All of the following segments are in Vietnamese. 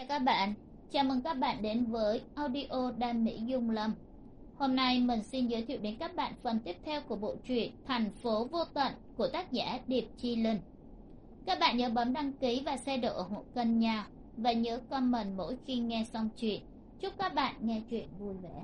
Chào các bạn, chào mừng các bạn đến với audio Đam Mỹ Dung Lâm. Hôm nay mình xin giới thiệu đến các bạn phần tiếp theo của bộ truyện Thành phố vô tận của tác giả Điệp Chi Linh. Các bạn nhớ bấm đăng ký và share độ ủng hộ kênh nha, và nhớ comment mỗi khi nghe xong chuyện. Chúc các bạn nghe chuyện vui vẻ.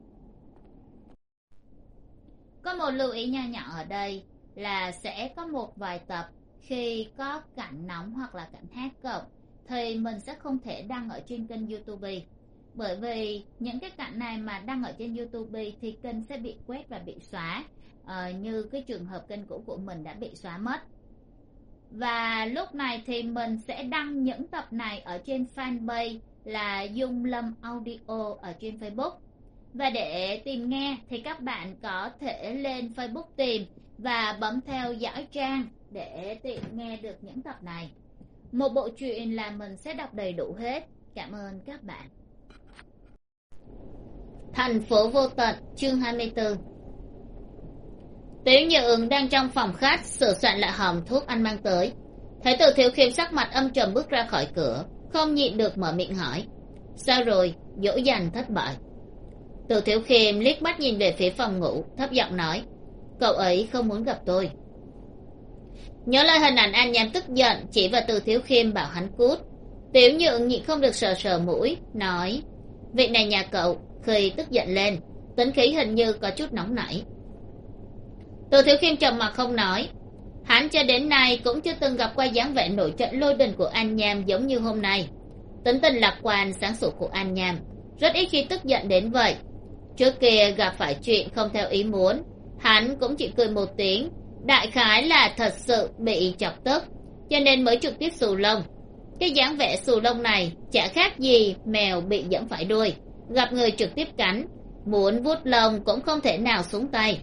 Có một lưu ý nho nhỏ ở đây là sẽ có một vài tập khi có cảnh nóng hoặc là cảnh hát cộng thì mình sẽ không thể đăng ở trên kênh YouTube, bởi vì những cái cảnh này mà đăng ở trên YouTube thì kênh sẽ bị quét và bị xóa, như cái trường hợp kênh cũ của mình đã bị xóa mất. Và lúc này thì mình sẽ đăng những tập này ở trên fanpage là Dung Lâm Audio ở trên Facebook. Và để tìm nghe thì các bạn có thể lên Facebook tìm và bấm theo dõi trang để tiện nghe được những tập này. Một bộ truyện là mình sẽ đọc đầy đủ hết. Cảm ơn các bạn. Thành phố vô tận, chương 24. Tiểu Nhượng đang trong phòng khách sửa soạn lại hòm thuốc anh mang tới. Thấy Từ Thiếu Khiêm sắc mặt âm trầm bước ra khỏi cửa, không nhịn được mở miệng hỏi: sao rồi, dỗ dành thất bại? Từ Thiếu Khiêm liếc mắt nhìn về phía phòng ngủ, thấp giọng nói: cậu ấy không muốn gặp tôi. Nhớ lại hình ảnh An Nham tức giận chỉ vào Từ Thiếu Khiêm bảo hắn cút, Tiểu Nhượng nhịn không được sờ sờ mũi, nói: vị này nhà cậu khi tức giận lên tính khí hình như có chút nóng nảy. Từ Thiếu Khiêm trầm mặc không nói. Hắn cho đến nay cũng chưa từng gặp qua dáng vẻ nổi trận lôi đình của An Nham giống như hôm nay. Tính tình lạc quan sáng suốt của An Nham rất ít khi tức giận đến vậy. Trước kia gặp phải chuyện không theo ý muốn, hắn cũng chỉ cười một tiếng, đại khái là thật sự bị chọc tức, cho nên mới trực tiếp xù lông. Cái dáng vẻ xù lông này chả khác gì mèo bị giẫm phải đuôi, gặp người trực tiếp cắn, muốn vuốt lông cũng không thể nào xuống tay.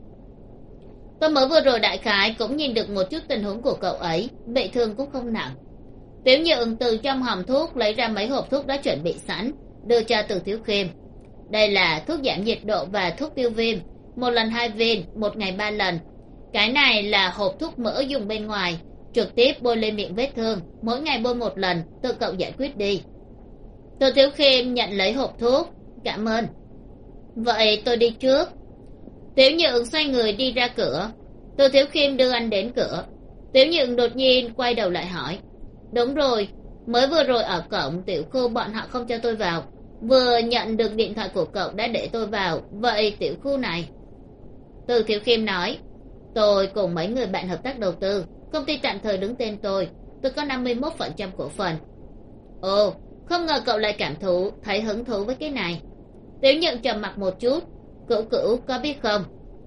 Tôi mới vừa rồi đại khái cũng nhìn được một chút tình huống của cậu ấy, bị thương cũng không nặng. Tiểu Nhượng từ trong hòm thuốc lấy ra mấy hộp thuốc đã chuẩn bị sẵn, đưa cho Từ Thiếu Khiêm. Đây là thuốc giảm nhiệt độ và thuốc tiêu viêm, 1 lần 2 viên, 1 ngày 3 lần. Cái này là hộp thuốc mỡ dùng bên ngoài, trực tiếp bôi lên miệng vết thương, mỗi ngày bôi 1 lần, tự cậu giải quyết đi. Từ Thiếu Khiêm nhận lấy hộp thuốc, cảm ơn. Vậy tôi đi trước. Tiểu Nhượng xoay người đi ra cửa. Từ Thiếu Khiêm đưa anh đến cửa. Tiểu Nhượng đột nhiên quay đầu lại hỏi: đúng rồi, mới vừa rồi ở cổng tiểu khu bọn họ không cho tôi vào, vừa nhận được điện thoại của cậu đã để tôi vào, vậy tiểu khu này? Từ Thiếu Khiêm nói: tôi cùng mấy người bạn hợp tác đầu tư, công ty tạm thời đứng tên tôi có 51% cổ phần. Ồ, không ngờ cậu lại thấy hứng thú với cái này. Tiểu Nhượng trầm mặc một chút. Cửu Cửu có biết không?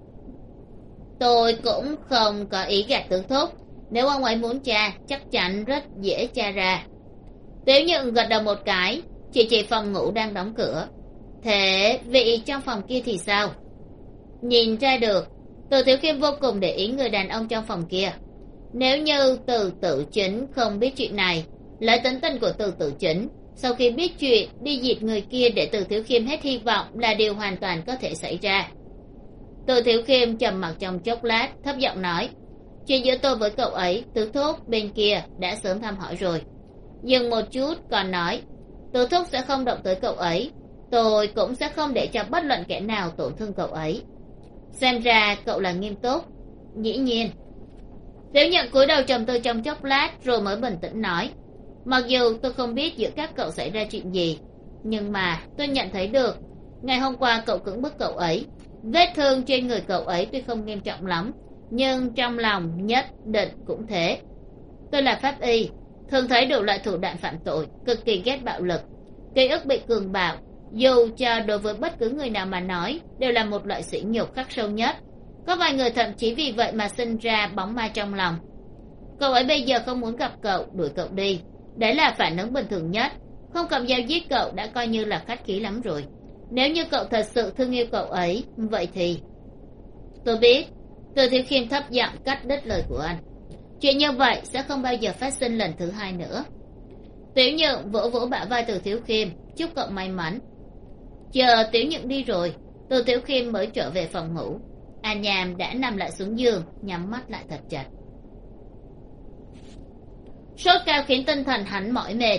Tôi cũng không có ý gạt tướng thúc, nếu ông ấy muốn tra chắc chắn rất dễ tra ra. Tiểu Nhượng gật đầu một cái, chỉ phòng ngủ đang đóng cửa. Thế vị trong phòng kia thì sao? Nhìn ra được. Từ Thiếu Khiêm vô cùng để ý người đàn ông trong phòng kia. Nếu như Từ Tử Chính không biết chuyện này, lấy tính tình của Từ Tử Chính, sau khi biết chuyện đi diệt người kia để Từ Thiếu Khiêm hết hy vọng là điều hoàn toàn có thể xảy ra. Từ Thiếu Khiêm trầm mặc trong chốc lát, thấp giọng nói: chuyện giữa tôi với cậu ấy, Tứ Thúc bên kia đã sớm thăm hỏi rồi. Dừng một chút còn nói: Tứ Thúc sẽ không động tới cậu ấy, tôi cũng sẽ không để cho bất luận kẻ nào tổn thương cậu ấy. Xem ra cậu là nghiêm túc. Dĩ nhiên. Tiểu Nhượng cúi đầu trầm tư trong chốc lát rồi mới bình tĩnh nói: mặc dù tôi không biết giữa các cậu xảy ra chuyện gì, nhưng mà tôi nhận thấy được ngày hôm qua cậu cưỡng bức cậu ấy. Vết thương trên người cậu ấy tuy không nghiêm trọng lắm, nhưng trong lòng nhất định cũng thế. Tôi là pháp y, thường thấy đủ loại thủ đoạn phạm tội, cực kỳ ghét bạo lực. Ký ức bị cường bạo, dù cho đối với bất cứ người nào mà nói, đều là một loại sỉ nhục khắc sâu nhất. Có vài người thậm chí vì vậy mà sinh ra bóng ma trong lòng. Cậu ấy bây giờ không muốn gặp cậu, đuổi cậu đi, đấy là phản ứng bình thường nhất. Không cầm dao giết cậu đã coi như là khách khí lắm rồi. Nếu như cậu thật sự thương yêu cậu ấy, vậy thì... tôi biết. Từ Thiếu Khiêm thấp giọng cắt đứt lời của anh. Chuyện như vậy sẽ không bao giờ phát sinh lần thứ hai nữa. Tiểu Nhượng vỗ vỗ bả vai Từ Thiếu Khiêm, chúc cậu may mắn. Chờ Tiểu Nhượng đi rồi, Từ Thiếu Khiêm mới trở về phòng ngủ. An Nham đã nằm lại xuống giường, nhắm mắt lại thật chặt. Sốt cao khiến tinh thần hắn mỏi mệt.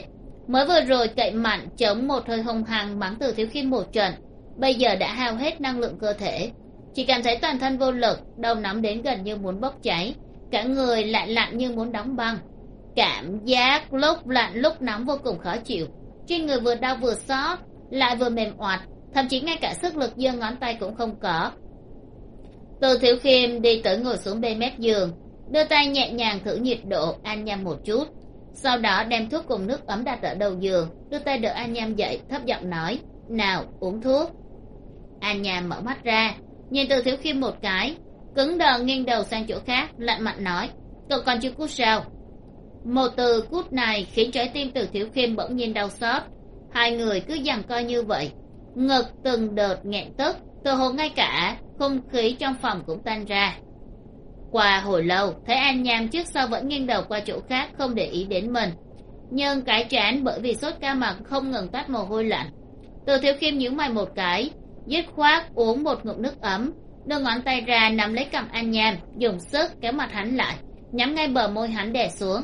mới vừa rồi cậy mạnh chống một hơi hung hăng mắng Từ Thiếu Khiêm một trận, bây giờ đã hao hết năng lượng cơ thể, chỉ cảm thấy toàn thân vô lực, đầu nóng đến gần như muốn bốc cháy, cả người lại lạnh như muốn đóng băng. Cảm giác lúc lạnh lúc nóng vô cùng khó chịu, trên người vừa đau vừa xót, lại vừa mềm oặt, thậm chí ngay cả sức lực giơ ngón tay cũng không có. Từ Thiếu Khiêm đi tới ngồi xuống bên mép giường, đưa tay nhẹ nhàng thử nhiệt độ An Nham một chút, sau đó đem thuốc cùng nước ấm đặt ở đầu giường, đưa tay đỡ An Nham dậy, thấp giọng nói: nào, uống thuốc. An Nham mở mắt ra, nhìn Từ Thiếu Khiêm một cái, cứng đờ nghiêng đầu sang chỗ khác, lạnh mặt nói: cậu còn chưa cút sao? Một từ cút này khiến trái tim Từ Thiếu Khiêm bỗng nhiên đau xót. Hai người cứ giằng co như vậy, ngực từng đợt nghẹn tức, từ hồ ngay cả không khí trong phòng cũng tan ra. Qua hồi lâu, thấy An Nham trước sau vẫn nghiêng đầu qua chỗ khác, không để ý đến mình, nhưng cái trán bởi vì sốt cao mà không ngừng toát mồ hôi lạnh. Từ Thiếu Khiêm nhíu mày một cái, dứt khoát uống một ngụm nước ấm, đưa ngón tay ra nắm lấy cằm An Nham, dùng sức kéo mặt hắn lại, nhắm ngay bờ môi hắn đè xuống.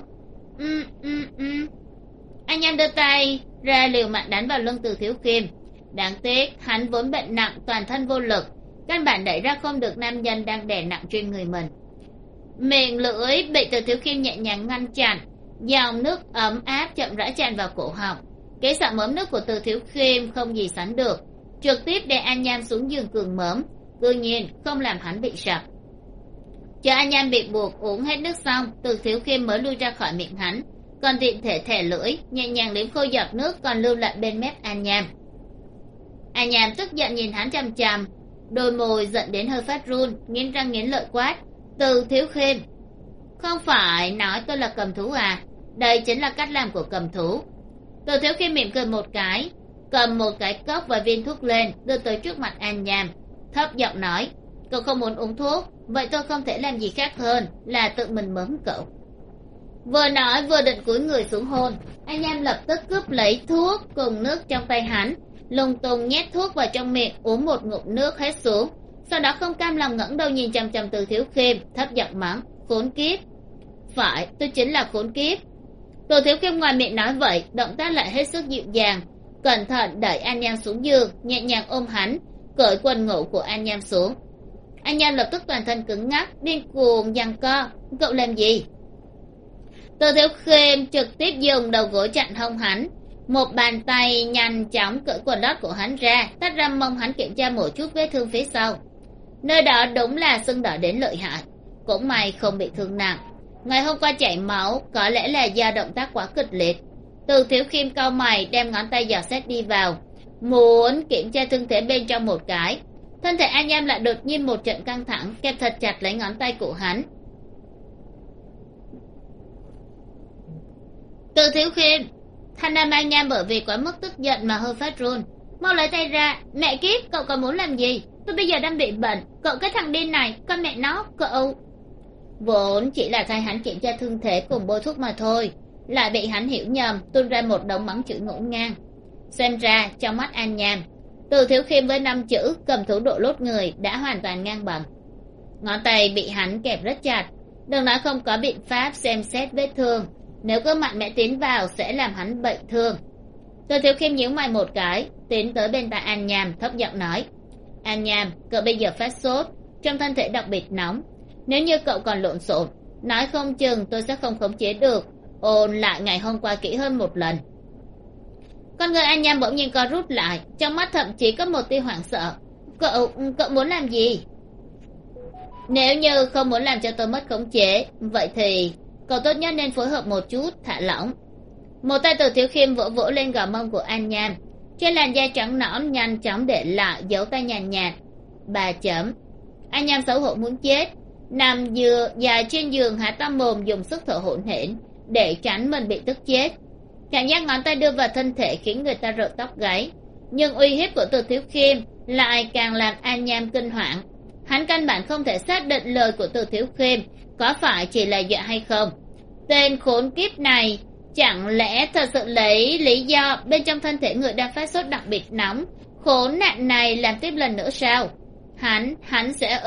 An Nham đưa tay ra liều mạng đánh vào lưng Từ Thiếu Khiêm. Đáng tiếc hắn vốn bệnh nặng, toàn thân vô lực, căn bản đẩy ra không được nam nhân đang đè nặng trên người mình. Miệng lưỡi bị Từ Thiếu Khiêm nhẹ nhàng ngăn chặn, dòng nước ấm áp chậm rãi tràn vào cổ họng. Cái sợ mớm nước của Từ Thiếu Khiêm không gì sánh được, trực tiếp đè An Nham xuống giường cường mớm, cư nhiên không làm hắn bị sặc. Chờ An Nham bị buộc uống hết nước xong, Từ Thiếu Khiêm mới lui ra khỏi miệng hắn, còn tiện thể thẻ lưỡi nhẹ nhàng liếm khô giọt nước còn lưu lại bên mép An Nham. An Nham tức giận nhìn hắn chằm chằm, đôi môi giận đến hơi phát run, nghiến răng nghiến lợi quát: Từ Thiếu Khiêm, không phải nói tôi là cầm thú à? Đây chính là cách làm của cầm thú. Từ Thiếu Khiêm mỉm cười một cái, cầm một cái cốc và viên thuốc lên, đưa tới trước mặt An Nham, thấp giọng nói: cậu không muốn uống thuốc, vậy tôi không thể làm gì khác hơn là tự mình mớm cậu. Vừa nói vừa định cúi người xuống hôn, An Nham lập tức cướp lấy thuốc cùng nước trong tay hắn, lung tung nhét thuốc vào trong miệng, uống một ngụm nước hết xuống, sau đó không cam lòng ngẩng đầu nhìn chằm chằm Từ Thiếu Khiêm, thấp giọng mắng: khốn kiếp. Phải, tôi chính là khốn kiếp. Từ Thiếu Khiêm ngoài miệng nói vậy, động tác lại hết sức dịu dàng, cẩn thận đẩy An Nham xuống giường, nhẹ nhàng ôm hắn, cởi quần ngủ của An Nham xuống. An Nham lập tức toàn thân cứng ngắc, điên cuồng giằng co: cậu làm gì? Từ Thiếu Khiêm trực tiếp dùng đầu gối chặn hông hắn, một bàn tay nhanh chóng cởi quần lót của hắn ra, tách ra mông hắn kiểm tra một chút vết thương phía sau. Nơi đó đúng là sưng đỏ đến lợi hại, cũng may không bị thương nặng. Ngày hôm qua chảy máu, có lẽ là do động tác quá kịch liệt. Từ Thiếu Khiêm cau mày, đem ngón tay dò xét đi vào, muốn kiểm tra thương thế bên trong một cái. Thân thể An Nham lại đột nhiên một trận căng thẳng, kẹp thật chặt lấy ngón tay của hắn. Từ Thiếu Khiêm, thanh âm An Nham bởi vì quá mức tức giận mà hơi phát run: mau lấy tay ra. Mẹ kiếp, cậu còn muốn làm gì? Tôi bây giờ đang bị bệnh, cậu cái thằng điên này, con mẹ nó, cậu. Vốn chỉ là thay hắn kiểm tra thương thế cùng bôi thuốc mà thôi, lại bị hắn hiểu nhầm, tuôn ra một đống mắng chửi ngổn ngang. Xem ra trong mắt An Nham, Từ Thiếu Khiêm với 5 chữ cầm thú độ lốt người đã hoàn toàn ngang bằng. Ngón tay bị hắn kẹp rất chặt, đừng nói không có biện pháp xem xét vết thương, nếu cứ mạnh mẽ tiến vào sẽ làm hắn bệnh thương. Từ Thiếu Khiêm nhíu mày một cái, tiến tới bên tai An Nham, thấp giọng nói: An Nham, cậu bây giờ phát sốt, trong thân thể đặc biệt nóng, nếu như cậu còn lộn xộn, nói không chừng tôi sẽ không khống chế được, ôn lại ngày hôm qua kỹ hơn một lần. Con người An Nham bỗng nhiên co rút lại, trong mắt thậm chí có một tia hoảng sợ. Cậu muốn làm gì? Nếu như không muốn làm cho tôi mất khống chế, vậy thì cậu tốt nhất nên phối hợp một chút, thả lỏng. Một tay Từ Thiếu Khiêm vỗ vỗ lên gò mông của An Nham, trên làn da trắng nõn nhanh chóng để lại dấu tay nhàn nhạt, 3 chấm. An Nham xấu hổ muốn chết, nằm dài trên giường há to mồm dùng sức thở hổn hển để tránh mình bị tức chết. Cảm giác ngón tay đưa vào thân thể khiến người ta rợn tóc gáy, nhưng uy hiếp của Từ Thiếu Khiêm lại càng làm An Nham kinh hoàng. Hắn căn bản không thể xác định lời của Từ Thiếu Khiêm có phải chỉ là dọa hay không. Tên khốn kiếp này chẳng lẽ thật sự lấy lý do bên trong thân thể người đang phát sốt đặc biệt nóng, khốn nạn này làm tiếp lần nữa sao? Hắn sẽ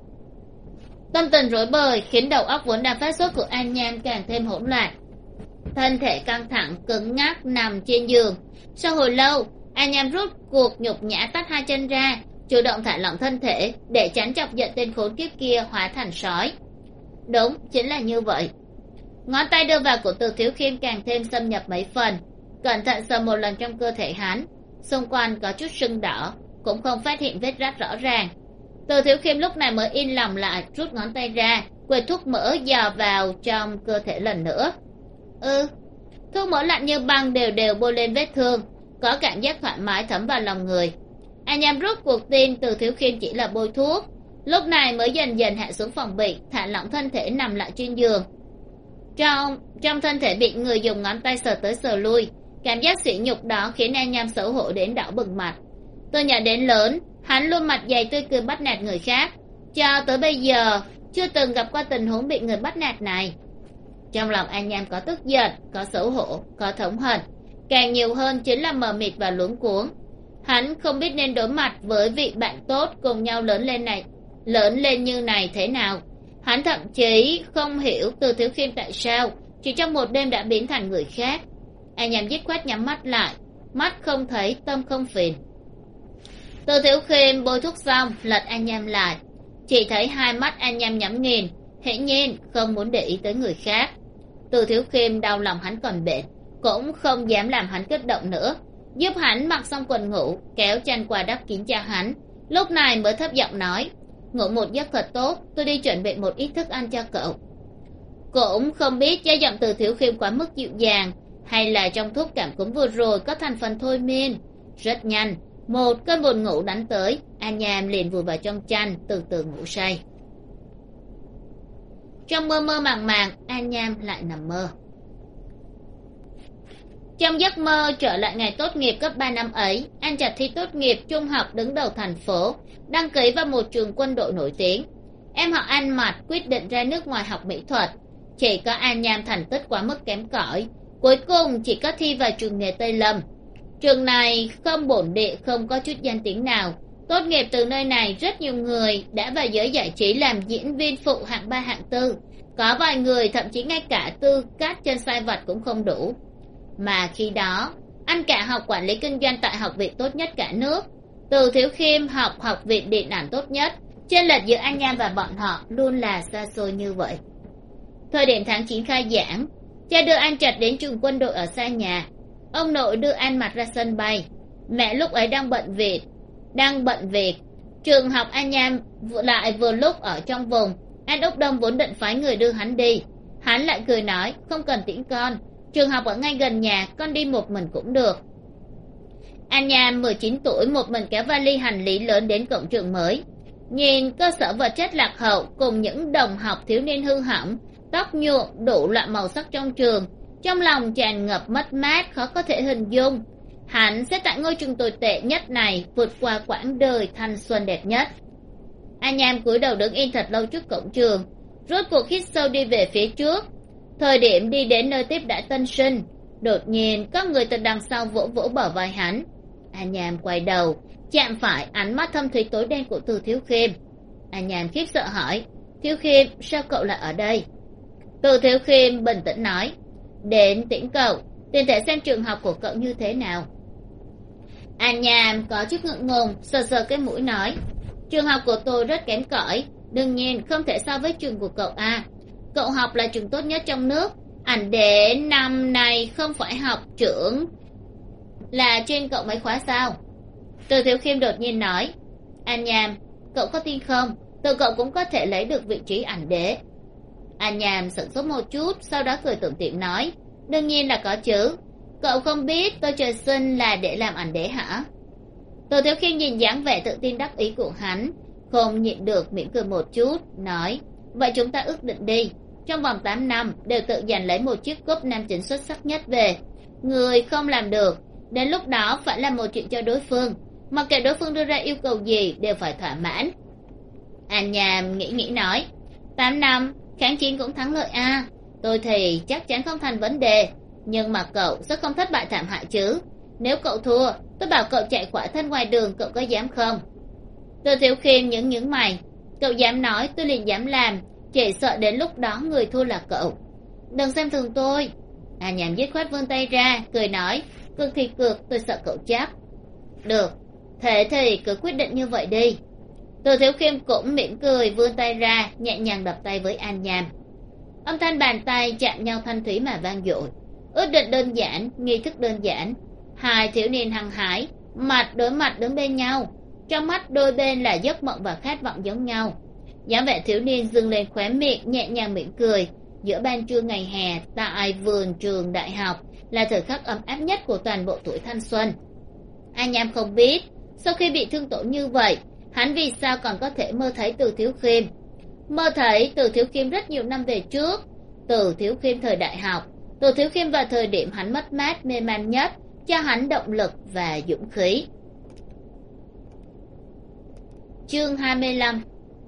Tâm tình rối bời khiến đầu óc vốn đang phát sốt của An Nham càng thêm hỗn loạn. thân thể căng thẳng cứng ngắc nằm trên giường. Sau hồi lâu, anh em rút cuộc nhục nhã tách hai chân ra, chủ động thả lỏng thân thể để tránh chọc giận tên khốn kiếp kia hóa thành sói. Đúng, chính là như vậy. Ngón tay đưa vào của Từ Thiếu Khiêm càng thêm xâm nhập mấy phần, cẩn thận sờ một lần trong cơ thể hắn, xung quanh có chút sưng đỏ, cũng không phát hiện vết rách rõ ràng. Từ Thiếu Khiêm lúc này mới yên lòng lại, rút ngón tay ra, quệt thuốc mỡ dò vào trong cơ thể lần nữa. Thuốc mỡ lạnh như băng đều đều bôi lên vết thương, có cảm giác thoải mái thấm vào lòng người. Anh em rút cuộc tin Từ Thiếu Khiêm chỉ là bôi thuốc, lúc này mới dần dần hạ xuống phòng bị, thả lỏng thân thể nằm lại trên giường. Trong thân thể bị người dùng ngón tay sờ tới sờ lui, cảm giác sỉ nhục đó khiến anh em xấu hổ đến đỏ bừng mặt. Từ nhỏ đến lớn, hắn luôn mặt dày tươi cười bắt nạt người khác, cho tới bây giờ chưa từng gặp qua tình huống bị người bắt nạt này. Trong lòng anh em có tức giận, có xấu hổ, có thống hận, càng nhiều hơn chính là mờ mịt và luống cuống. Hắn không biết nên đối mặt với vị bạn tốt cùng nhau lớn lên như này thế nào. Hắn thậm chí không hiểu Từ Thiếu Khiêm tại sao chỉ trong một đêm đã biến thành người khác. Anh em dứt khoát nhắm mắt lại, mắt không thấy tâm không phiền. Từ Thiếu Khiêm bôi thuốc xong lật anh em lại, chỉ thấy hai mắt anh em nhắm nghiền, hiển nhiên không muốn để ý tới người khác. Từ Thiếu Khiêm đau lòng hắn còn bệnh, cũng không dám làm hắn kích động nữa, giúp hắn mặc xong quần ngủ, kéo chăn qua đắp kín cho hắn, lúc này mới thấp giọng nói: ngủ một giấc thật tốt, tôi đi chuẩn bị một ít thức ăn cho cậu. Cũng không biết do giọng Từ Thiếu Khiêm quá mức dịu dàng, hay là trong thuốc cảm cúm vừa rồi có thành phần thôi miên. Rất nhanh, một cơn buồn ngủ đánh tới, anh em liền vùi vào trong chăn, từ từ ngủ say. Trong mơ mơ màng màng, anh em lại nằm mơ. Trong giấc mơ trở lại ngày tốt nghiệp cấp 3 năm ấy, An Trạch thi tốt nghiệp trung học đứng đầu thành phố, đăng ký vào một trường quân đội nổi tiếng. Em họ An Mạch quyết định ra nước ngoài học mỹ thuật. Chỉ có An Nham thành tích quá mức kém cỏi, cuối cùng chỉ có thi vào trường nghề Tây Lâm. Trường này không bổn địa, không có chút danh tiếng nào. Tốt nghiệp từ nơi này, rất nhiều người đã vào giới giải trí làm diễn viên phụ hạng 3 hạng 4. Có vài người thậm chí ngay cả tư cách chân sai vặt cũng không đủ. Mà khi đó, anh cả học quản lý kinh doanh tại học viện tốt nhất cả nước, Từ Thiếu Khiêm học học viện điện ảnh tốt nhất. Chênh lệch giữa anh em và bọn họ luôn là xa xôi như vậy. Thời điểm tháng 9 khai giảng, cha đưa An Trạch đến trường quân đội ở xa nhà. Ông nội đưa An Mạch ra sân bay. Mẹ lúc ấy đang bận việc. Trường học An Nham lại vừa lúc ở trong vùng. An Úc Đông vốn định phái người đưa hắn đi. Hắn lại cười nói, không cần tiễn con, trường học ở ngay gần nhà, con đi một mình cũng được. An Nham 19 tuổi một mình kéo vali hành lý lớn đến cổng trường mới. Nhìn cơ sở vật chất lạc hậu cùng những đồng học thiếu niên hư hỏng, tóc nhuộm đủ loại màu sắc trong trường, trong lòng tràn ngập mất mát khó có thể hình dung. Hắn sẽ tại ngôi trường tồi tệ nhất này vượt qua quãng đời thanh xuân đẹp nhất. An Nham cúi đầu đứng yên thật lâu trước cổng trường, rốt cuộc hít sâu đi về phía trước. Thời điểm đi đến nơi tiếp đãi tân sinh, đột nhiên có người từ đằng sau vỗ vỗ bờ vai hắn. An Nham quay đầu, chạm phải ánh mắt thâm thúy tối đen của Từ Thiếu Khiêm. An Nham khiếp sợ hỏi, Thiếu Khiêm, sao cậu lại ở đây? Từ Thiếu Khiêm bình tĩnh nói, đến tiễn cậu, tiền thể xem trường học của cậu như thế nào. An Nham có chút ngượng ngùng, sờ sờ cái mũi nói, trường học của tôi rất kém cỏi, đương nhiên không thể so với trường của cậu à. Cậu học là trường tốt nhất trong nước, ảnh đế năm nay không phải học trưởng là trên cậu mấy khóa sao? Từ Thiếu Khiêm đột nhiên nói, An Nham, cậu có tin không, tự cậu cũng có thể lấy được vị trí ảnh đế. An Nham sửng sốt một chút, sau đó cười tủm tỉm nói, đương nhiên là có chứ, cậu không biết tôi trời sinh là để làm ảnh đế hả? Từ Thiếu Khiêm nhìn dáng vẻ tự tin đắc ý của hắn, không nhịn được mỉm cười một chút, nói, vậy chúng ta ước định đi, trong vòng 8 năm đều tự giành lấy một chiếc cúp nam chính xuất sắc nhất về. Người không làm được, đến lúc đó phải làm một chuyện cho đối phương, mặc kệ đối phương đưa ra yêu cầu gì đều phải thỏa mãn. An Nham nghĩ nói, 8 năm kháng chiến cũng thắng lợi à, tôi thì chắc chắn không thành vấn đề, nhưng mà cậu sẽ không thất bại thảm hại chứ? Nếu cậu thua, tôi bảo cậu chạy khỏa thân ngoài đường, cậu có dám không? Từ Thiếu Khiêm nhướng mày, cậu dám nói tôi liền dám làm, chỉ sợ đến lúc đó người thua là cậu. Đừng xem thường tôi. An Nham dứt khoát vươn tay ra cười nói, cược thì cược, tôi sợ cậu chắc. Được, thế thì cứ quyết định như vậy đi. Từ Thiếu Khiêm cũng mỉm cười vươn tay ra nhẹ nhàng đập tay với An Nham. Âm thanh bàn tay chạm nhau thanh thúy mà vang dội. Ước định đơn giản, nghi thức đơn giản. Hai thiếu niên hăng hái mặt đối mặt đứng bên nhau, trong mắt đôi bên là giấc mộng và khát vọng giống nhau. dáng vẻ thiếu niên dâng lên khóe miệng nhẹ nhàng mỉm cười. Giữa ban trưa ngày hè tại vườn trường đại học là thời khắc ấm áp nhất của toàn bộ tuổi thanh xuân. An Nham không biết sau khi bị thương tổn như vậy, hắn vì sao còn có thể mơ thấy Từ Thiếu Khiêm. Mơ thấy Từ Thiếu Khiêm rất nhiều năm về trước, Từ Thiếu Khiêm thời đại học, Từ Thiếu Khiêm vào thời điểm hắn mất mát mê man nhất, cho hắn động lực và dũng khí. Chương 25.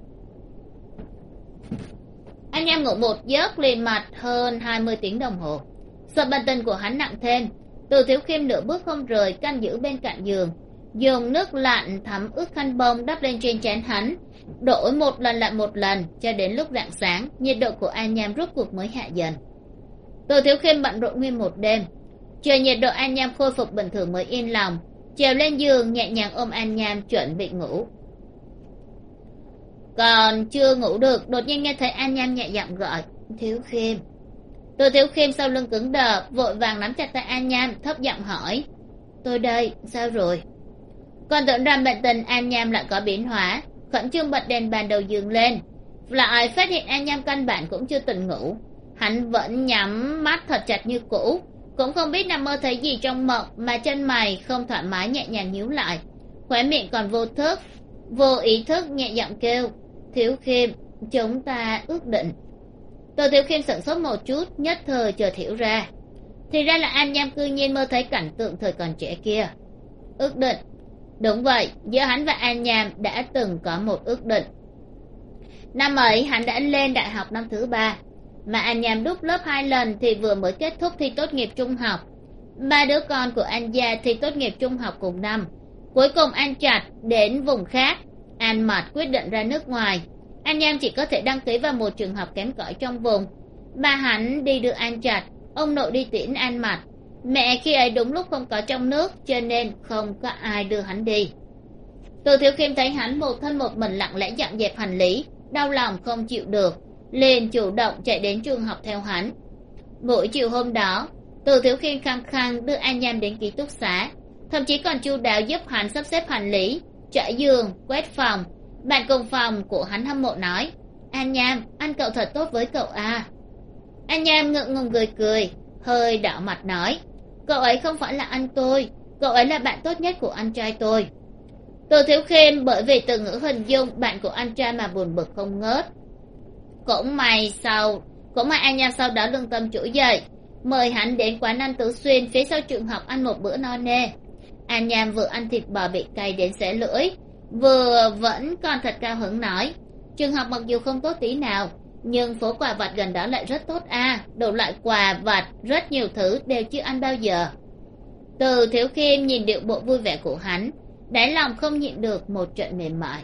Anh em ngủ một giấc liền mặt hơn 20 tiếng đồng hồ. Sợ bản tình của hắn nặng thêm, Từ Thiếu Khiêm nửa bước không rời canh giữ bên cạnh giường, dùng nước lạnh thấm ướt khăn bông đắp lên trên trán hắn, đổi một lần lại một lần cho đến lúc rạng sáng, nhiệt độ của An Nham rốt cuộc mới hạ dần. Từ Thiếu Khiêm bận rộn nguyên một đêm, chờ nhiệt độ An Nham khôi phục bình thường mới yên lòng, trèo lên giường nhẹ nhàng ôm An Nham chuẩn bị ngủ. Còn chưa ngủ được, đột nhiên nghe thấy An Nham nhẹ giọng gọi Thiếu Khiêm. Từ Thiếu Khiêm sau lưng cứng đờ, vội vàng nắm chặt tay An Nham, thấp giọng hỏi, tôi đây, sao rồi? Còn tưởng rằng bệnh tình An Nham lại có biến hóa, khẩn trương bật đèn bàn đầu giường lên, lại phát hiện An Nham căn bản cũng chưa tỉnh ngủ. Hắn vẫn nhắm mắt thật chặt như cũ, cũng không biết nằm mơ thấy gì trong mộng mà chân mày không thoải mái nhẹ nhàng nhíu lại, khóe miệng còn vô ý thức nhẹ giọng kêu, Thiếu Khiêm, chúng ta ước định. Từ Thiếu Khiêm sửng sốt một chút, nhất thời chợt hiểu ra, thì ra là An Nham cư nhiên mơ thấy cảnh tượng thời còn trẻ kia. Ước định? Đúng vậy, giữa hắn và An Nham đã từng có một ước định. Năm ấy hắn đã lên đại học năm thứ 3, mà An Nham đúp lớp 2 lần thì vừa mới kết thúc thi tốt nghiệp trung học. Ba đứa con của An gia thi tốt nghiệp trung học cùng năm. Cuối cùng An Trạch đến vùng khác, An Mạt quyết định ra nước ngoài. An Nham chỉ có thể đăng ký vào một trường học kém cỏi trong vùng. Ba hắn đi đưa An Trạch, ông nội đi tiễn An Mạt. Mẹ khi ấy đúng lúc không có trong nước, cho nên không có ai đưa hắn đi. Từ Thiếu Khiêm thấy hắn một thân một mình lặng lẽ dọn dẹp hành lý, đau lòng không chịu được, liền chủ động chạy đến trường học theo hắn. Buổi chiều hôm đó, Từ Thiếu Khiêm khăng khăng đưa An Nham đến ký túc xá, thậm chí còn chu đáo giúp hắn sắp xếp hành lý, trải giường, quét phòng. Bạn cùng phòng của hắn hâm mộ nói, An Nham, anh cậu thật tốt với cậu à. An Nham ngượng ngùng cười, hơi đỏ mặt nói, cậu ấy không phải là anh tôi, cậu ấy là bạn tốt nhất của anh trai tôi. Từ Thiếu Khiêm bởi vì từ ngữ hình dung bạn của anh trai mà buồn bực không ngớt. Cũng may An Nham sau đó lương tâm trỗi dậy, mời hắn đến quán ăn Tứ Xuyên phía sau trường học ăn một bữa no nê. An Nham vừa ăn thịt bò bị cay đến xé lưỡi, vừa vẫn còn thật cao hứng nói, trường học mặc dù không tốt tí nào, nhưng phố quà vặt gần đó lại rất tốt à, đủ loại quà vặt, rất nhiều thứ đều chưa ăn bao giờ. Từ Thiếu Khiêm nhìn điệu bộ vui vẻ của hắn, đáy lòng không nhịn được một trận mềm mại.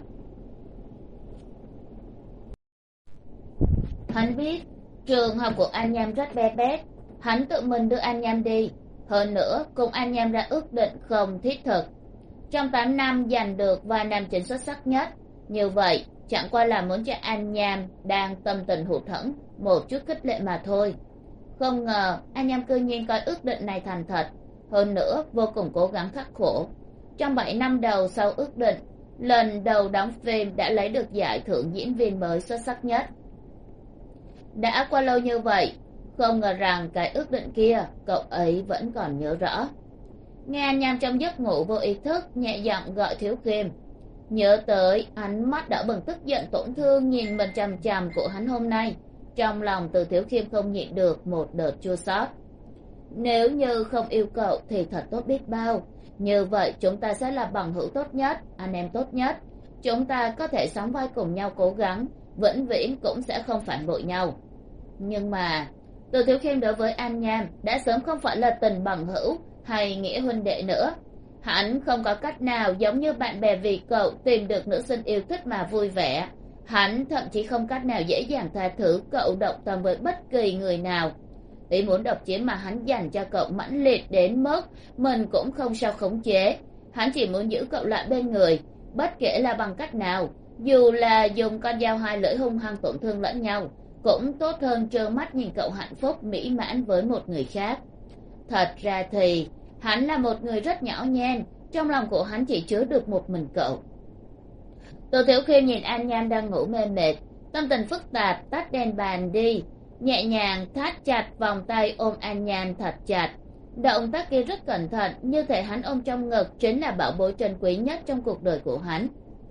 Hắn biết trường học của An Nham rất bé bét, hắn tự mình đưa An Nham đi, hơn nữa cùng An Nham ra ước định không thiết thực. Trong 8 năm giành được vài nam chính xuất sắc nhất, như vậy chẳng qua là muốn cho An Nham đang tâm tình hụt hẫng một chút khích lệ mà thôi. Không ngờ An Nham cư nhiên coi ước định này thành thật, hơn nữa vô cùng cố gắng khắc khổ. Trong 7 năm đầu sau ước định, lần đầu đóng phim đã lấy được giải thưởng diễn viên mới xuất sắc nhất. Đã qua lâu như vậy, không ngờ rằng cái ước định kia cậu ấy vẫn còn nhớ rõ. Nghe An Nham trong giấc ngủ vô ý thức nhẹ giọng gọi Thiếu Khiêm, nhớ tới ánh mắt đỏ bừng tức giận tổn thương nhìn mình chằm chằm của hắn hôm nay, trong lòng Từ Thiếu Khiêm không nhịn được một đợt chua xót. Nếu như không yêu cậu thì thật tốt biết bao, như vậy chúng ta sẽ là bằng hữu tốt nhất, anh em tốt nhất, chúng ta có thể sóng vai cùng nhau cố gắng, vĩnh viễn cũng sẽ không phản bội nhau. Nhưng mà Từ Thiếu Khiêm đối với An Nham đã sớm không phải là tình bằng hữu hay nghĩa huynh đệ nữa. Hắn không có cách nào giống như bạn bè vì cậu tìm được nữ sinh yêu thích mà vui vẻ. Hắn thậm chí không cách nào dễ dàng tha thứ cậu động tâm với bất kỳ người nào. Ý muốn độc chiếm mà hắn dành cho cậu mãnh liệt đến mức mình cũng không sao khống chế. Hắn chỉ muốn giữ cậu lại bên người, bất kể là bằng cách nào, dù là dùng con dao hai lưỡi hung hăng tổn thương lẫn nhau, cũng tốt hơn trơ mắt nhìn cậu hạnh phúc mỹ mãn với một người khác. Thật ra thì hắn là một người rất nhỏ nhen, trong lòng của hắn chỉ chứa được một mình cậu. Tô Tiểu Khiêm nhìn An Nham đang ngủ mê mệt, tâm tình phức tạp, tắt đèn bàn đi, nhẹ nhàng thắt chặt vòng tay ôm An Nham thật chặt. Động tác kia rất cẩn thận, như thể hắn ôm trong ngực chính là bảo bối trân quý nhất trong cuộc đời của hắn.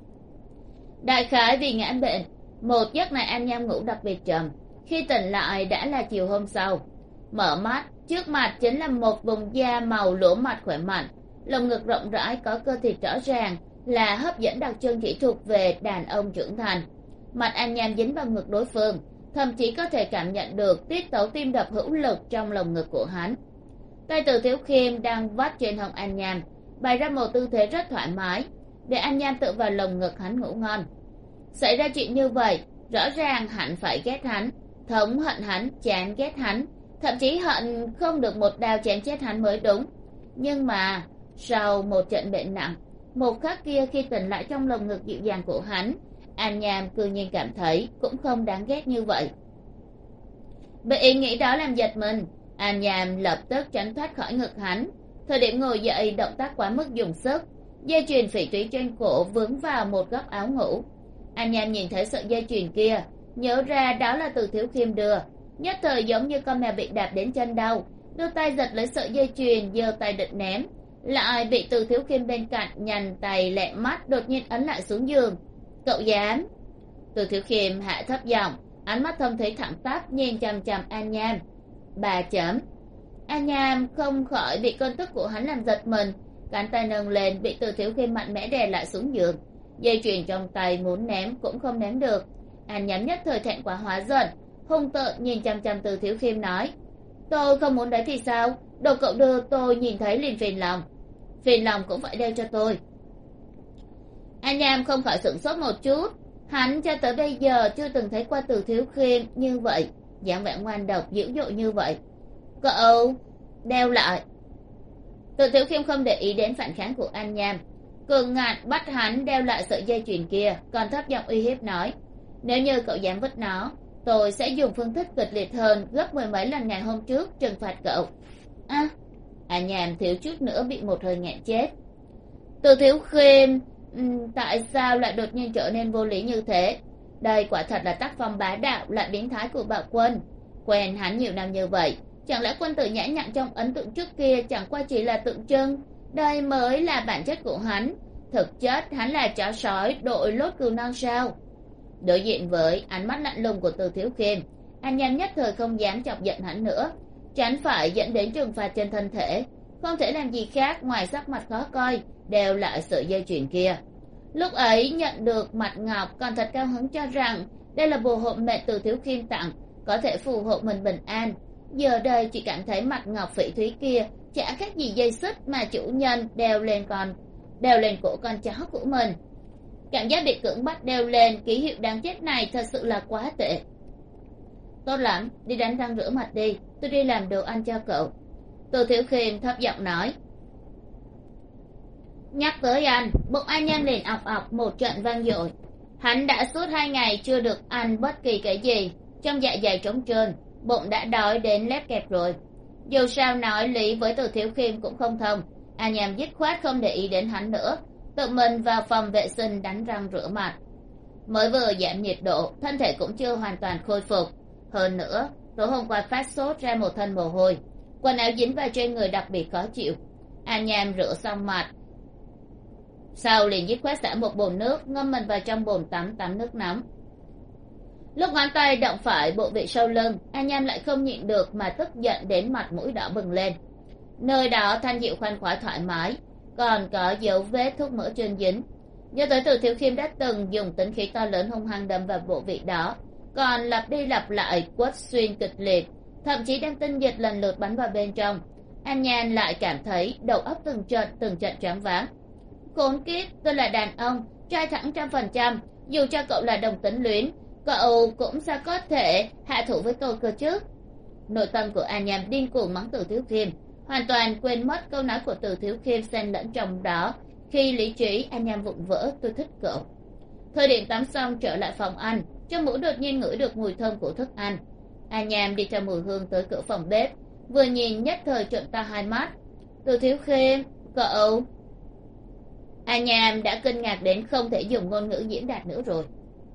Đại khái vì ngã bệnh, một giấc này An Nham ngủ đặc biệt trầm. Khi tỉnh lại đã là chiều hôm sau. Mở mắt, trước mặt chính là một vùng da màu lúa mạch khỏe mạnh, lồng ngực rộng rãi có cơ thịt rõ ràng, là hấp dẫn đặc trưng chỉ thuộc về đàn ông trưởng thành. Mặt An Nham dính vào ngực đối phương, thậm chí có thể cảm nhận được tiết tấu tim đập hữu lực trong lồng ngực của hắn. Tay Từ Thiếu Khiêm đang vắt trên hông An Nham, bày ra một tư thế rất thoải mái, để An Nham tự vào lồng ngực hắn ngủ ngon. Xảy ra chuyện như vậy, rõ ràng hắn phải ghét hắn, thống hận hắn, chán ghét hắn, thậm chí hận không được một đao chém chết hắn mới đúng. Nhưng mà sau một trận bệnh nặng, một khắc kia khi tỉnh lại trong lồng ngực dịu dàng của hắn, An Nham cư nhiên cảm thấy cũng không đáng ghét như vậy. Bị ý nghĩ đó làm giật mình, An Nham lập tức tránh thoát khỏi ngực hắn. Thời điểm ngồi dậy, động tác quá mức dùng sức, dây chuyền phỉ thúy trên cổ vướng vào một góc áo ngủ. An Nham nhìn thấy sợi dây chuyền kia, nhớ ra đó là Từ Thiếu Khiêm đưa, nhất thời giống như con mèo bị đạp đến chân đau, đưa tay giật lấy sợi dây chuyền, giơ tay định ném, lại bị Từ Thiếu Khiêm bên cạnh nhằn tay lẹ mắt đột nhiên ấn lại xuống giường. Cậu dám? Từ Thiếu Khiêm hạ thấp giọng, ánh mắt thâm thúy thẳng tắp nhìn chằm chằm An Nham. 3 chấm. An Nham không khỏi bị cơn tức của hắn làm giật mình, cánh tay nâng lên bị Từ Thiếu Khiêm mạnh mẽ đè lại xuống giường. Dây chuyền trong tay muốn ném cũng không ném được. An Nham nhất thời thẹn quá hóa giận, hung tợn nhìn chằm chằm Từ Thiếu Khiêm nói: Tôi không muốn đấy thì sao? Đồ cậu đưa tôi nhìn thấy liền phiền lòng. Phiền lòng cũng phải đeo cho tôi. An Nham không khỏi sửng sốt một chút, hắn cho tới bây giờ chưa từng thấy qua Từ Thiếu Khiêm như vậy, dáng vẻ ngoan độc dữ dội như vậy. Cậu đeo lại. Từ Thiếu Khiêm không để ý đến phản kháng của An Nham, cường ngạnh bắt hắn đeo lại sợi dây chuyền kia, còn thấp giọng uy hiếp nói: Nếu như cậu dám vứt nó, tôi sẽ dùng phương thức kịch liệt hơn gấp 10 mấy lần ngày hôm trước trừng phạt cậu. An Nham thiếu chút nữa bị một hơi nghẹn chết. Từ Thiếu Khiêm tại sao lại đột nhiên trở nên vô lý như thế? Đây quả thật là tác phong bá đạo lại biến thái của bạo quân. Quen hắn nhiều năm như vậy, chẳng lẽ quân tử nhã nhặn trong ấn tượng trước kia chẳng qua chỉ là tượng trưng? Đây mới là bản chất của hắn. Thực chất hắn là chó sói đội lốt cừu non sao? Đối diện với ánh mắt lạnh lùng của Từ Thiếu Khiêm, An Nham nhất thời không dám chọc giận hắn nữa, tránh phải dẫn đến trừng phạt trên thân thể, không thể làm gì khác ngoài sắc mặt khó coi đeo lại sợi dây chuyền kia. Lúc ấy nhận được Mạch Ngọc còn thật cao hứng cho rằng đây là bùa hộ mệnh Từ Thiếu Khiêm tặng, có thể phù hộ mình bình an. Giờ đây chỉ cảm thấy Mạch Ngọc phỉ thúy kia chả khác gì dây xích mà chủ nhân đeo lên cổ con chó của mình. Cảm giác bị cưỡng bắt đeo lên ký hiệu đáng chết này thật sự là quá tệ. Tốt lắm, đi đánh răng rửa mặt đi, tôi đi làm đồ ăn cho cậu. Từ Thiếu Khiêm thấp giọng nói. Nhắc tới ăn, bụng An Nham liền ọc ọc một trận vang dội. Hắn đã suốt 2 ngày chưa được ăn bất kỳ cái gì, trong dạ dày trống trơn, bụng đã đói đến lép kẹp rồi. Dù sao nói lý với Từ Thiếu Khiêm cũng không thông, An Nham dứt khoát không để ý đến hắn nữa, tự mình vào phòng vệ sinh đánh răng rửa mặt. Mới vừa giảm nhiệt độ, thân thể cũng chưa hoàn toàn khôi phục. Hơn nữa, tối hôm qua phát sốt ra một thân mồ hôi, quần áo dính vào trên người đặc biệt khó chịu. An Nham rửa xong mặt, sau liền dứt khoát xả một bồn nước, ngâm mình vào trong bồn tắm nước nóng. Lúc ngón tay động phải bộ vị sau lưng, An Nham lại không nhịn được mà tức giận đến mặt mũi đỏ bừng lên. Nơi đó thanh dịu khoan khoái thoải mái, còn có dấu vết thuốc mỡ trên dính. Nhớ tới Từ Thiếu Khiêm đã từng dùng tính khí to lớn hung hăng đâm vào bộ vị đó, còn lặp đi lặp lại quất xuyên kịch liệt, thậm chí đem tinh dịch lần lượt bắn vào bên trong. An Nham lại cảm thấy đầu óc từng trận choáng váng. Khốn kiếp, tôi là đàn ông, trai thẳng 100%, dù cho cậu là đồng tính luyến, cậu cũng sao có thể hạ thủ với tôi cơ chứ? Nội tâm của An Nham điên cuồng mắng Từ Thiếu Khiêm, hoàn toàn quên mất câu nói của Từ Thiếu Khiêm xen lẫn trong đó. Khi lý trí An Nham vụn vỡ, tôi thích cậu. Thời điểm tắm xong trở lại phòng ăn, trong mũi đột nhiên ngửi được mùi thơm của thức ăn. An Nham đi theo mùi hương tới cửa phòng bếp, vừa nhìn nhất thời trợn to hai mắt. Từ Thiếu Khiêm, cậu. An Nham đã kinh ngạc đến không thể dùng ngôn ngữ diễn đạt nữa rồi.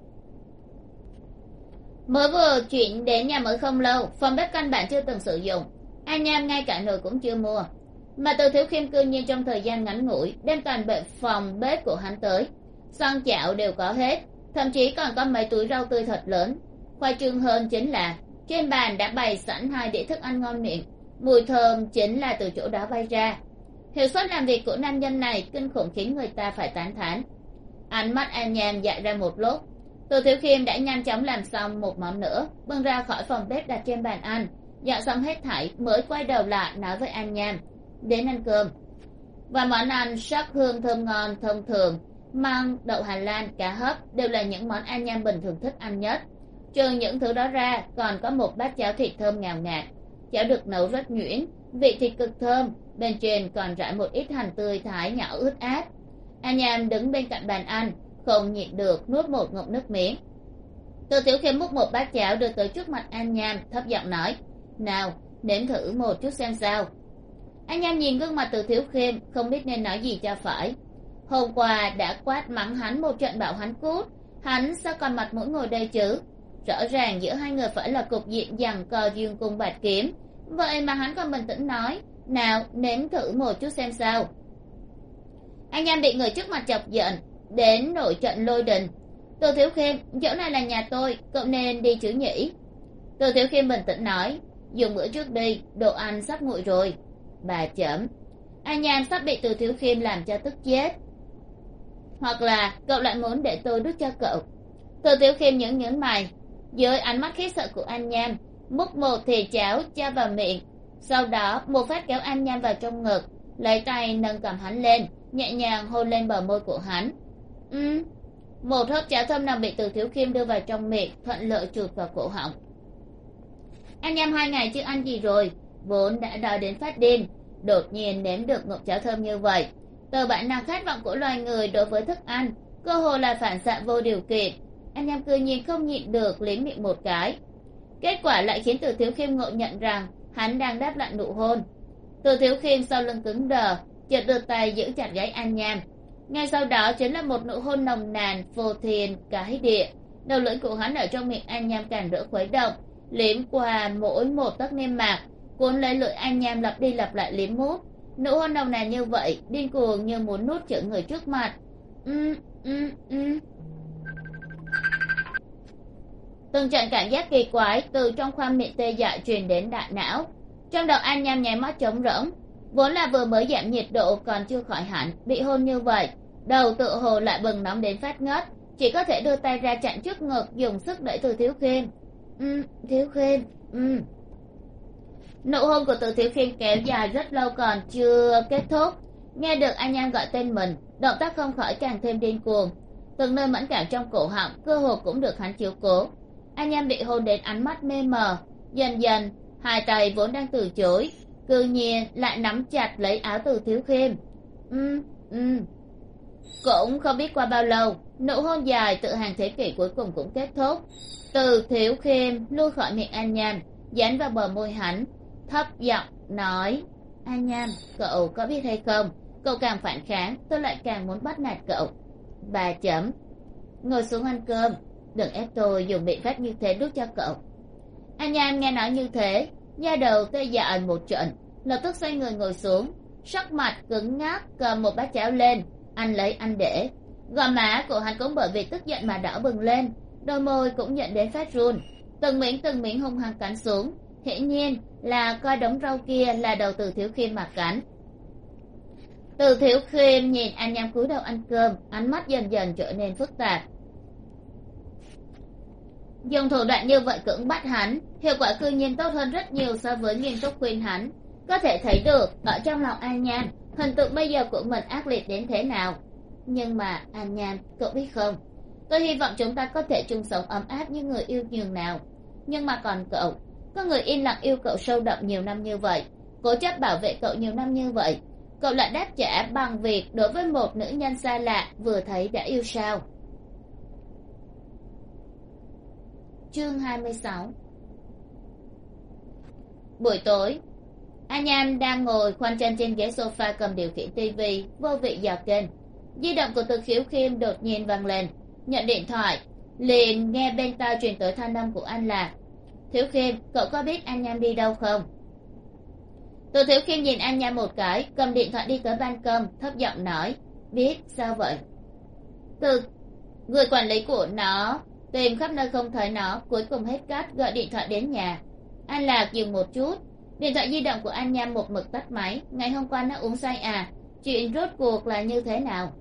Mới vừa chuyển đến nhà mới không lâu, phòng bếp căn bản chưa từng sử dụng. An Nham ngay cả nồi cũng chưa mua, mà Từ Thiếu Khiêm cư nhiên trong thời gian ngắn ngủi đem toàn bộ phòng bếp của hắn tới. Xoong chảo đều có hết, thậm chí còn có mấy túi rau tươi thật lớn. Khoa trương hơn chính là trên bàn đã bày sẵn 2 đĩa thức ăn ngon miệng, mùi thơm chính là từ chỗ đó bay ra. Hiệu suất làm việc của nam nhân này kinh khủng khiến người ta phải tán thán. Ánh mắt An Nham dại ra một lúc, Từ Thiếu Khiêm đã nhanh chóng làm xong một món nữa, bưng ra khỏi phòng bếp đặt trên bàn ăn. Dọn xong hết thảy mới quay đầu lại nói với An Nham, đến ăn cơm. Và món ăn sắc hương thơm ngon thông thường, măng, đậu Hà Lan, cá hấp đều là những món An Nham bình thường thích ăn nhất. Trừ những thứ đó ra, còn có một bát cháo thịt thơm ngào ngạt. Cháo được nấu rất nhuyễn, vị thịt cực thơm, bên trên còn rải một ít hành tươi thái nhỏ ướt át. An Nham đứng bên cạnh bàn ăn, không nhịn được nuốt một ngụm nước miếng. Từ Tiểu Khiêm múc một bát cháo đưa tới trước mặt An Nham, thấp giọng nói, nào, nếm thử một chút xem sao. An Nham nhìn gương mặt Từ Thiếu Khiêm, không biết nên nói gì cho phải. Hôm qua đã quát mắng hắn một trận bảo hắn cút, hắn sao còn mặt mũi ngồi đây chứ? Rõ ràng giữa hai người phải là cục diện giằng co dương cung bạt kiếm, vậy mà hắn còn bình tĩnh nói, nào, nếm thử một chút xem sao. An Nham bị người trước mặt chọc giận đến nổi trận lôi đình. Từ Thiếu Khiêm, chỗ này là nhà tôi, cậu nên đi chứ nhỉ? Từ Thiếu Khiêm bình tĩnh nói, dùng bữa trước đi, đồ ăn sắp nguội rồi. Bà chấm. An Nham sắp bị Từ Thiếu Khiêm làm cho tức chết. Hoặc là cậu lại muốn để tôi đút cho cậu? Từ Thiếu Khiêm nhướng mày, dưới ánh mắt khiếp sợ của An Nham, múc một thìa cháo cho vào miệng, sau đó một phát kéo An Nham vào trong ngực, lấy tay nâng cầm hắn lên, nhẹ nhàng hôn lên bờ môi của hắn. Một hớp cháo thơm nồng bị Từ Thiếu Khiêm đưa vào trong miệng, thuận lợi chụp vào cổ họng. An Nham 2 ngày chưa ăn gì rồi, vốn đã đói đến phát điên, đột nhiên nếm được ngụm cháo thơm như vậy. Từ bản năng khát vọng của loài người đối với thức ăn, cơ hồ là phản xạ vô điều kiện. An Nham cư nhiên không nhịn được liếm miệng một cái. Kết quả lại khiến Từ Thiếu Khiêm ngộ nhận rằng hắn đang đáp lại nụ hôn. Từ Thiếu Khiêm sau lưng cứng đờ, chợt đưa tay giữ chặt gáy An Nham. Ngay sau đó chính là một nụ hôn nồng nàn phô thiên cái địa. Đầu lưỡi của hắn ở trong miệng An Nham càng rỡ khuấy động, liếm qua mỗi một tấc niêm mạc, cuốn lấy lưỡi An Nham lặp đi lặp lại liếm mút. Nụ hôn nồng nàn như vậy, điên cuồng như muốn nuốt chửng người trước mặt. Từng trận cảm giác kỳ quái từ trong khoang miệng tê dại truyền đến đại não. Trong đầu An Nham nháy mắt trống rỗng, vốn là vừa mới giảm nhiệt độ còn chưa khỏi hẳn, bị hôn như vậy, đầu tựa hồ lại bừng nóng đến phát ngất, chỉ có thể đưa tay ra chặn trước ngực, dùng sức đẩy Từ Thiếu Khiêm. Thiếu Khiêm. Nụ hôn của Từ Thiếu Khiêm kéo dài rất lâu còn chưa kết thúc. Nghe được An Nham gọi tên mình, động tác không khỏi càng thêm điên cuồng. Từng nơi mẫn cảm trong cổ họng cơ hồ cũng được hắn chiếu cố. An Nham bị hôn đến ánh mắt mê mờ, dần dần hai tay vốn đang từ chối, cư nhiên lại nắm chặt lấy áo Từ Thiếu Khiêm. Cũng không biết qua bao lâu, nụ hôn dài tự hàng thế kỷ cuối cùng cũng kết thúc. Từ Thiếu Khiêm lui khỏi miệng An Nham, dán vào bờ môi hắn, thấp giọng nói, An Nham, cậu có biết hay không, cậu càng phản kháng tôi lại càng muốn bắt nạt cậu. Bà chấm. Ngồi xuống ăn cơm, đừng ép tôi dùng biện pháp như thế đút cho cậu. An Nham nghe nói như thế, da đầu tê dại một trận, lập tức xoay người ngồi xuống, sắc mặt cứng ngắc cầm một bát cháo lên, ăn lấy ăn để. Gò má của hắn cũng bởi vì tức giận mà đỏ bừng lên, đôi môi cũng nhận đến phát run, từng miếng hung hăng cắn xuống, hiển nhiên là coi đống rau kia là đầu Từ Thiếu Khiêm mà cắn. Từ Thiếu Khiêm nhìn An Nham cúi đầu ăn cơm, ánh mắt dần dần trở nên phức tạp. Dùng thủ đoạn như vậy cưỡng bắt hắn, hiệu quả cư nhiên tốt hơn rất nhiều so với nghiêm túc khuyên hắn. Có thể thấy được ở trong lòng An Nham, hình tượng bây giờ của mình ác liệt đến thế nào. Nhưng mà An Nham, cậu biết không, tôi hy vọng chúng ta có thể chung sống ấm áp như người yêu nhường nào. Nhưng mà còn cậu, có người yên lặng yêu cậu sâu đậm nhiều năm như vậy, cố chấp bảo vệ cậu nhiều năm như vậy, cậu lại đáp trả bằng việc đối với một nữ nhân xa lạ vừa thấy đã yêu sao? Chương 26. Buổi tối, A Nham đang ngồi khoanh chân trên ghế sofa cầm điều khiển tivi vô vị dò kênh. Di động của Từ Khiếu Khiêm đột nhiên vang lên. Nhận điện thoại liền nghe bên tai truyền tới thanh âm của anh là: Thiếu Khiêm, cậu có biết A Nham đi đâu không? Từ Thiếu Khiêm nhìn A Nham một cái, cầm điện thoại đi tới ban công, thấp giọng nói: Biết. Sao vậy? Từ người quản lý của nó tìm khắp nơi không thấy nó, cuối cùng hết cách gọi điện thoại đến nhà. An Lạc dừng một chút, điện thoại di động của An Nham một mực tắt máy. Ngày hôm qua nó uống say à? Chuyện rốt cuộc là như thế nào?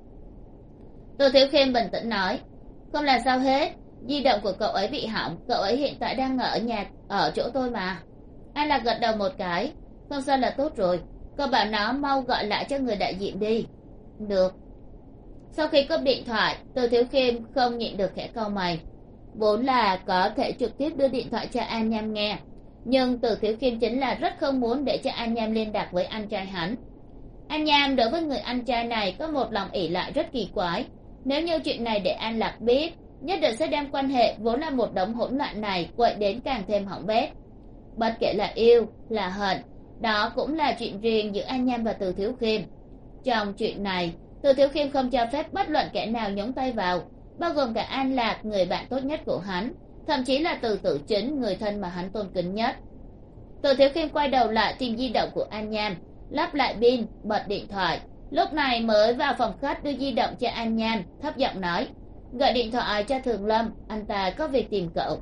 Từ Thiếu Khiêm bình tĩnh nói: Không là sao hết, di động của cậu ấy bị hỏng, cậu ấy hiện tại đang ở nhà ở chỗ tôi mà. An Lạc gật đầu một cái: Không sao là tốt rồi, cậu bảo nó mau gọi lại cho người đại diện đi. Được. Sau khi cúp điện thoại, Từ Thiếu Khiêm không nhịn được khẽ cau mày. Vốn là có thể trực tiếp đưa điện thoại cho An Nham nghe, nhưng Từ Thiếu Khiêm chính là rất không muốn để cho An Nham liên lạc với anh trai hắn. An Nham đối với người anh trai này có một lòng ỷ lại rất kỳ quái. Nếu như chuyện này để An Lạc biết, nhất định sẽ đem quan hệ vốn là một đống hỗn loạn này quậy đến càng thêm hỏng bét. Bất kể là yêu, là hận, đó cũng là chuyện riêng giữa An Nham và Từ Thiếu Khiêm. Trong chuyện này, Từ Thiếu Khiêm không cho phép bất luận kẻ nào nhúng tay vào, bao gồm cả An Lạc, người bạn tốt nhất của hắn, thậm chí là Từ Tử Chính, người thân mà hắn tôn kính nhất. Từ Thiếu Khiêm quay đầu lại tìm di động của An Nham, lắp lại pin, bật điện thoại, lúc này mới vào phòng khách đưa di động cho An Nham, thấp giọng nói: Gọi điện thoại cho Thường Lâm, anh ta có việc tìm cậu.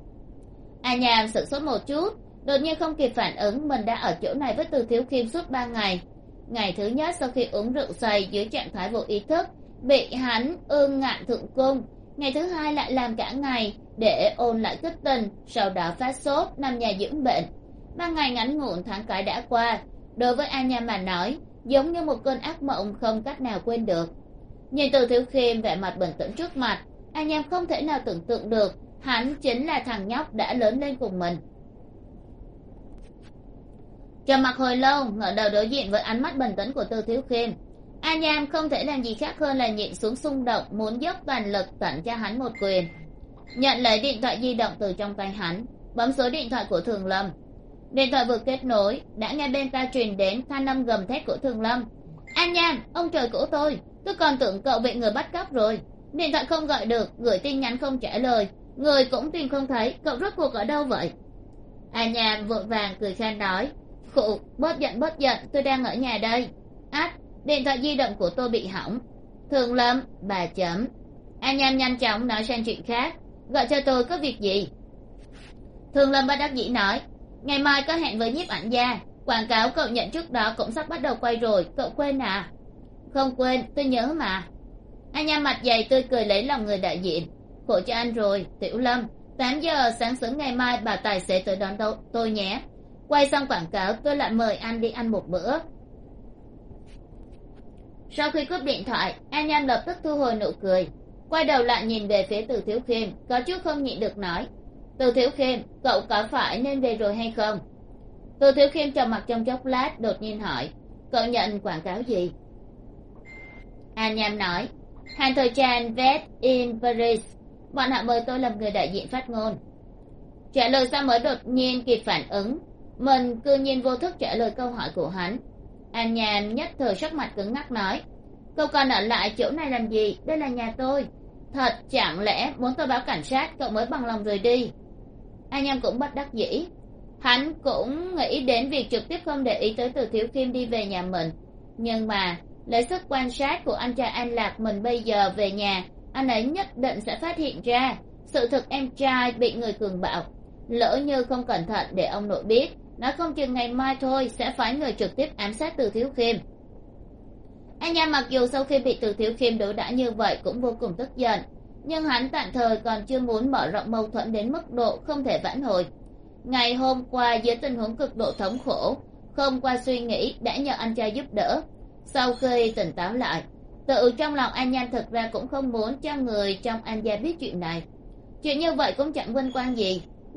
An Nham sửng sốt một chút, đột nhiên không kịp phản ứng mình đã ở chỗ này với Từ Thiếu Khiêm suốt 3 ngày. Ngày thứ nhất sau khi uống rượu say dưới trạng thái vô ý thức, bị hắn ương ngạn thượng cung. Ngày thứ hai lại làm cả ngày để ôn lại kích tình, sau đó phát sốt nằm nhà dưỡng bệnh. 3 ngày ngắn ngủn tháng cái đã qua, đối với An Nham mà nói giống như một cơn ác mộng không cách nào quên được. Nhìn Từ Thiếu Khiêm vẻ mặt bình tĩnh trước mặt, An Nham không thể nào tưởng tượng được hắn chính là thằng nhóc đã lớn lên cùng mình. Trầm mặc hồi lâu, ngẩng đầu đối diện với ánh mắt bình tĩnh của Từ Thiếu Khiêm. An Nham không thể làm gì khác hơn là nhịn xuống xung động muốn dốc toàn lực tặng cho hắn một quyền. Nhận lấy điện thoại di động từ trong tay hắn, bấm số điện thoại của Thường Lâm. Điện thoại vừa kết nối, đã nghe bên tai truyền đến thanh âm gầm thét của Thường Lâm: An Nham, ông trời của tôi còn tưởng cậu bị người bắt cóc rồi. Điện thoại không gọi được, gửi tin nhắn không trả lời, người cũng tìm không thấy, cậu rốt cuộc ở đâu vậy? An Nham vội vàng cười khan nói: Khụ, bớt giận, tôi đang ở nhà đây. Ách, điện thoại di động của tôi bị hỏng. Thường Lâm, bà chấm. An Nham nhanh chóng nói sang chuyện khác: Gọi cho tôi có việc gì? Thường Lâm bất đắc dĩ nói: Ngày mai có hẹn với nhiếp ảnh gia, quảng cáo cậu nhận trước đó cũng sắp bắt đầu quay rồi, cậu quên à? Không quên, tôi nhớ mà. An Nham mặt dày tươi cười lấy lòng người đại diện: Khổ cho anh rồi, Tiểu Lâm, 8 giờ sáng sớm ngày mai bảo tài xế tới đón tôi nhé. Quay xong quảng cáo tôi lại mời anh đi ăn một bữa. Sau khi cúp điện thoại, An Nham lập tức thu hồi nụ cười, quay đầu lại nhìn về phía Từ Thiếu Khiêm, có chút không nhịn được nói: Từ Thiếu Khiêm, cậu có phải nên về rồi hay không? Từ Thiếu Khiêm trầm mặc trong chốc lát, đột nhiên hỏi: Cậu nhận quảng cáo gì? An Nham nói: Hàng thời trang Vet in Paris, bọn họ mời tôi làm người đại diện phát ngôn. Trả lời sao mới đột nhiên kịp phản ứng, mình cư nhiên vô thức trả lời câu hỏi của hắn. An Nham nhất thời sắc mặt cứng ngắc nói: Cậu còn ở lại chỗ này làm gì? Đây là nhà tôi. Thật chẳng lẽ muốn tôi báo cảnh sát cậu mới bằng lòng rời đi? An Nham cũng bất đắc dĩ, hắn cũng nghĩ đến việc trực tiếp không để ý tới Từ Thiếu Khiêm đi về nhà mình, nhưng mà lấy sức quan sát của anh trai An Lạc mình bây giờ về nhà, anh ấy nhất định sẽ phát hiện ra sự thực em trai bị người cường bạo. Lỡ như không cẩn thận để ông nội biết, nó không chừng ngày mai thôi sẽ phái người trực tiếp ám sát Từ Thiếu Khiêm. Anh Nham mặc dù sau khi bị Từ Thiếu Khiêm đối đãi như vậy cũng vô cùng tức giận, nhưng hắn tạm thời còn chưa muốn mở rộng mâu thuẫn đến mức độ không thể vãn hồi. Ngày hôm qua dưới tình huống cực độ thống khổ, không qua suy nghĩ đã nhờ anh trai giúp đỡ. Sau khi tỉnh táo lại, tự trong lòng An Nham thực ra cũng không muốn cho người trong An gia biết chuyện này. Chuyện như vậy cũng chẳng vinh quang gì,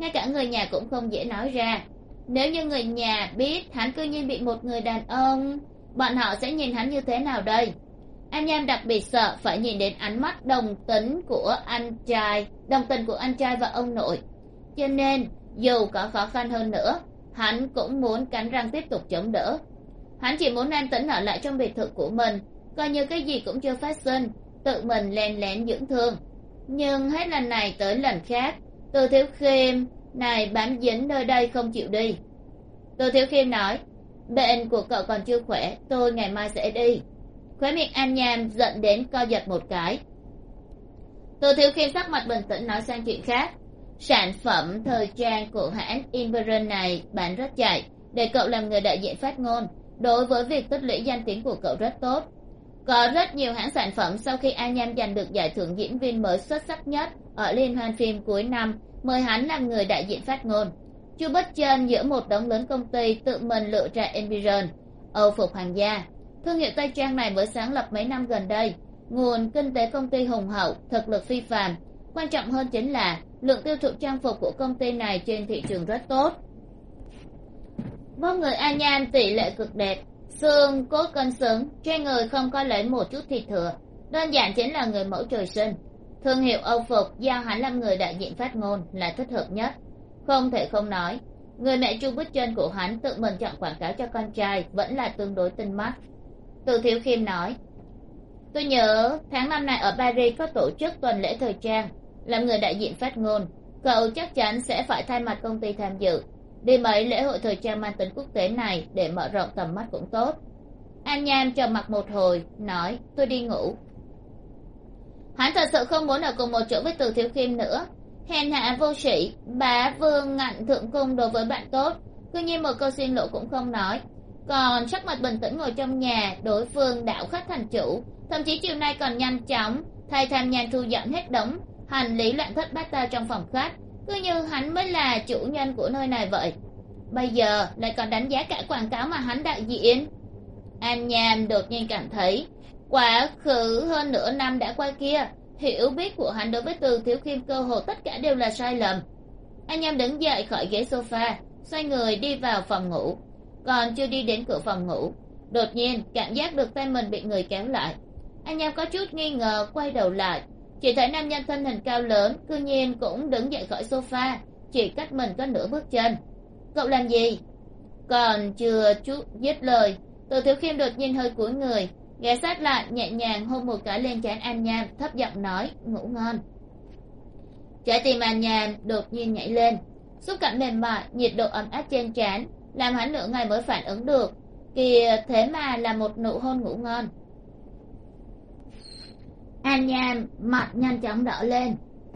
ngay cả người nhà cũng không dễ nói ra. Nếu như người nhà biết hắn cư nhiên bị một người đàn ông, bọn họ sẽ nhìn hắn như thế nào đây? An Nham đặc biệt sợ phải nhìn đến ánh mắt đồng tình của anh trai và ông nội, cho nên dù có khó khăn hơn nữa, hắn cũng muốn cắn răng tiếp tục chống đỡ. Hắn chỉ muốn an tĩnh ở lại trong biệt thự của mình, coi như cái gì cũng chưa phát sinh, tự mình len lén dưỡng thương. Nhưng hết lần này tới lần khác, Từ Thiếu Khiêm này bám dính nơi đây không chịu đi. Từ Thiếu Khiêm nói, bệnh của cậu còn chưa khỏe, tôi ngày mai sẽ đi. Khóe miệng An Nham giận đến co giật một cái. Từ Thiếu Khiêm sắc mặt bình tĩnh nói sang chuyện khác. Sản phẩm thời trang của hãng Imperial này bán rất chạy, để cậu làm người đại diện phát ngôn. Đối với việc tích lũy danh tiếng của cậu rất tốt. Có rất nhiều hãng sản phẩm sau khi An Nham giành được giải thưởng diễn viên mới xuất sắc nhất ở liên hoan phim cuối năm mời hắn làm người đại diện phát ngôn. Chu Bích Chân giữa một đống lớn công ty tự mình lựa ra Imperial, Âu phục hàng gia. Thương hiệu tây trang này mới sáng lập mấy năm gần đây, nguồn kinh tế công ty hùng hậu, thực lực phi phàm. Quan trọng hơn chính là lượng tiêu thụ trang phục của công ty này trên thị trường rất tốt. Vóc người An Nham tỷ lệ cực đẹp, xương cốt cân xứng, trên người không có lấy một chút thịt thừa, đơn giản chính là người mẫu trời sinh. Thương hiệu Âu phục giao hắn làm người đại diện phát ngôn là thích hợp nhất. Không thể không nói, người mẹ Chu Bích Chân của hắn tự mình chọn quảng cáo cho con trai vẫn là tương đối tinh mắt. Từ Thiếu Khiêm nói, tôi nhớ tháng năm này ở Paris có tổ chức tuần lễ thời trang, làm người đại diện phát ngôn, cậu chắc chắn sẽ phải thay mặt công ty tham dự. Đi mấy lễ hội thời trang mang tính quốc tế này để mở rộng tầm mắt cũng tốt. An Nham trầm mặc một hồi, nói, tôi đi ngủ. Hắn thật sự không muốn ở cùng một chỗ với Từ Thiếu Khiêm nữa. Hèn hạ vô sĩ, bá vương ngạnh thượng cung đối với bạn tốt, cứ nhiên một câu xin lỗi cũng không nói. Còn sắc mặt bình tĩnh ngồi trong nhà, đối phương đạo khách thành chủ, thậm chí chiều nay còn nhanh chóng thay tham nhàn thu dọn hết đống hành lý loạn thất bát tao trong phòng khách, cứ như hắn mới là chủ nhân của nơi này vậy. Bây giờ lại còn đánh giá cả quảng cáo mà hắn đại diện. An Nham đột nhiên cảm thấy quá khứ hơn nửa năm đã qua kia, hiểu biết của hắn đối với Từ Thiếu Khiêm cơ hồ tất cả đều là sai lầm. An Nham đứng dậy khỏi ghế sofa, xoay người đi vào phòng ngủ. Còn chưa đi đến cửa phòng ngủ, đột nhiên cảm giác được tay mình bị người kéo lại. An Nham có chút nghi ngờ quay đầu lại, chỉ thấy nam nhân thân hình cao lớn cư nhiên cũng đứng dậy khỏi sofa, chỉ cách mình có nửa bước chân. Cậu làm gì? Còn chưa chút dứt lời, Từ Thiếu Khiêm đột nhiên hơi cúi người, ghé sát lại nhẹ nhàng hôn một cái lên trán An Nham, thấp giọng nói, ngủ ngon. Trái tim An Nham đột nhiên nhảy lên, xúc cảm mềm mại, nhiệt độ ấm áp trên trán làm hắn nửa ngày mới phản ứng được, kìa thế mà là một nụ hôn ngủ ngon. An Nham mặt nhanh chóng đỏ lên,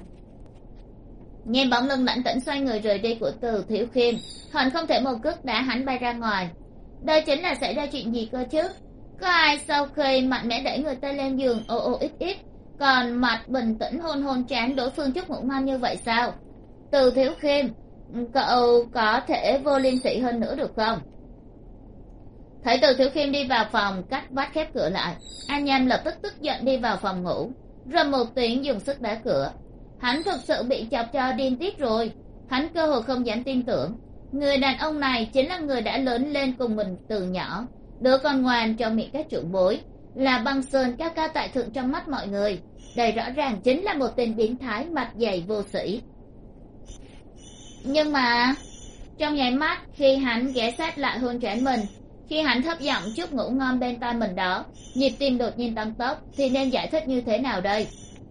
nhìn bóng lưng lãnh tĩnh xoay người rời đi của Từ Thiếu Khiêm, hận không thể một cước đá hắn bay ra ngoài. Đây chính là xảy ra chuyện gì cơ chứ? Có ai sau khi mạnh mẽ đẩy người ta lên giường ô ô ít ít, còn mặt bình tĩnh hôn hôn trán đối phương chúc ngủ ngon như vậy sao? Từ Thiếu Khiêm, cậu có thể vô liêm sỉ hơn nữa được không? Thấy Từ Thiếu Khiêm đi vào phòng, cắt vách khép cửa lại, An Nham lập tức tức giận đi vào phòng ngủ, rầm một tiếng dùng sức đá cửa. Hắn thực sự bị chọc cho điên tiết rồi. Hắn cơ hồ không dám tin tưởng, người đàn ông này chính là người đã lớn lên cùng mình từ nhỏ, đứa con ngoan trong miệng các trưởng bối, là băng sơn cao cao tại thượng trong mắt mọi người. Đây rõ ràng chính là một tên biến thái mặt dày vô sĩ. Nhưng mà trong nháy mắt khi hắn ghé sát lại hôn trán mình, khi hắn thấp giọng chúc ngủ ngon bên tai mình đó, nhịp tim đột nhiên tăng tốc, thì nên giải thích như thế nào đây?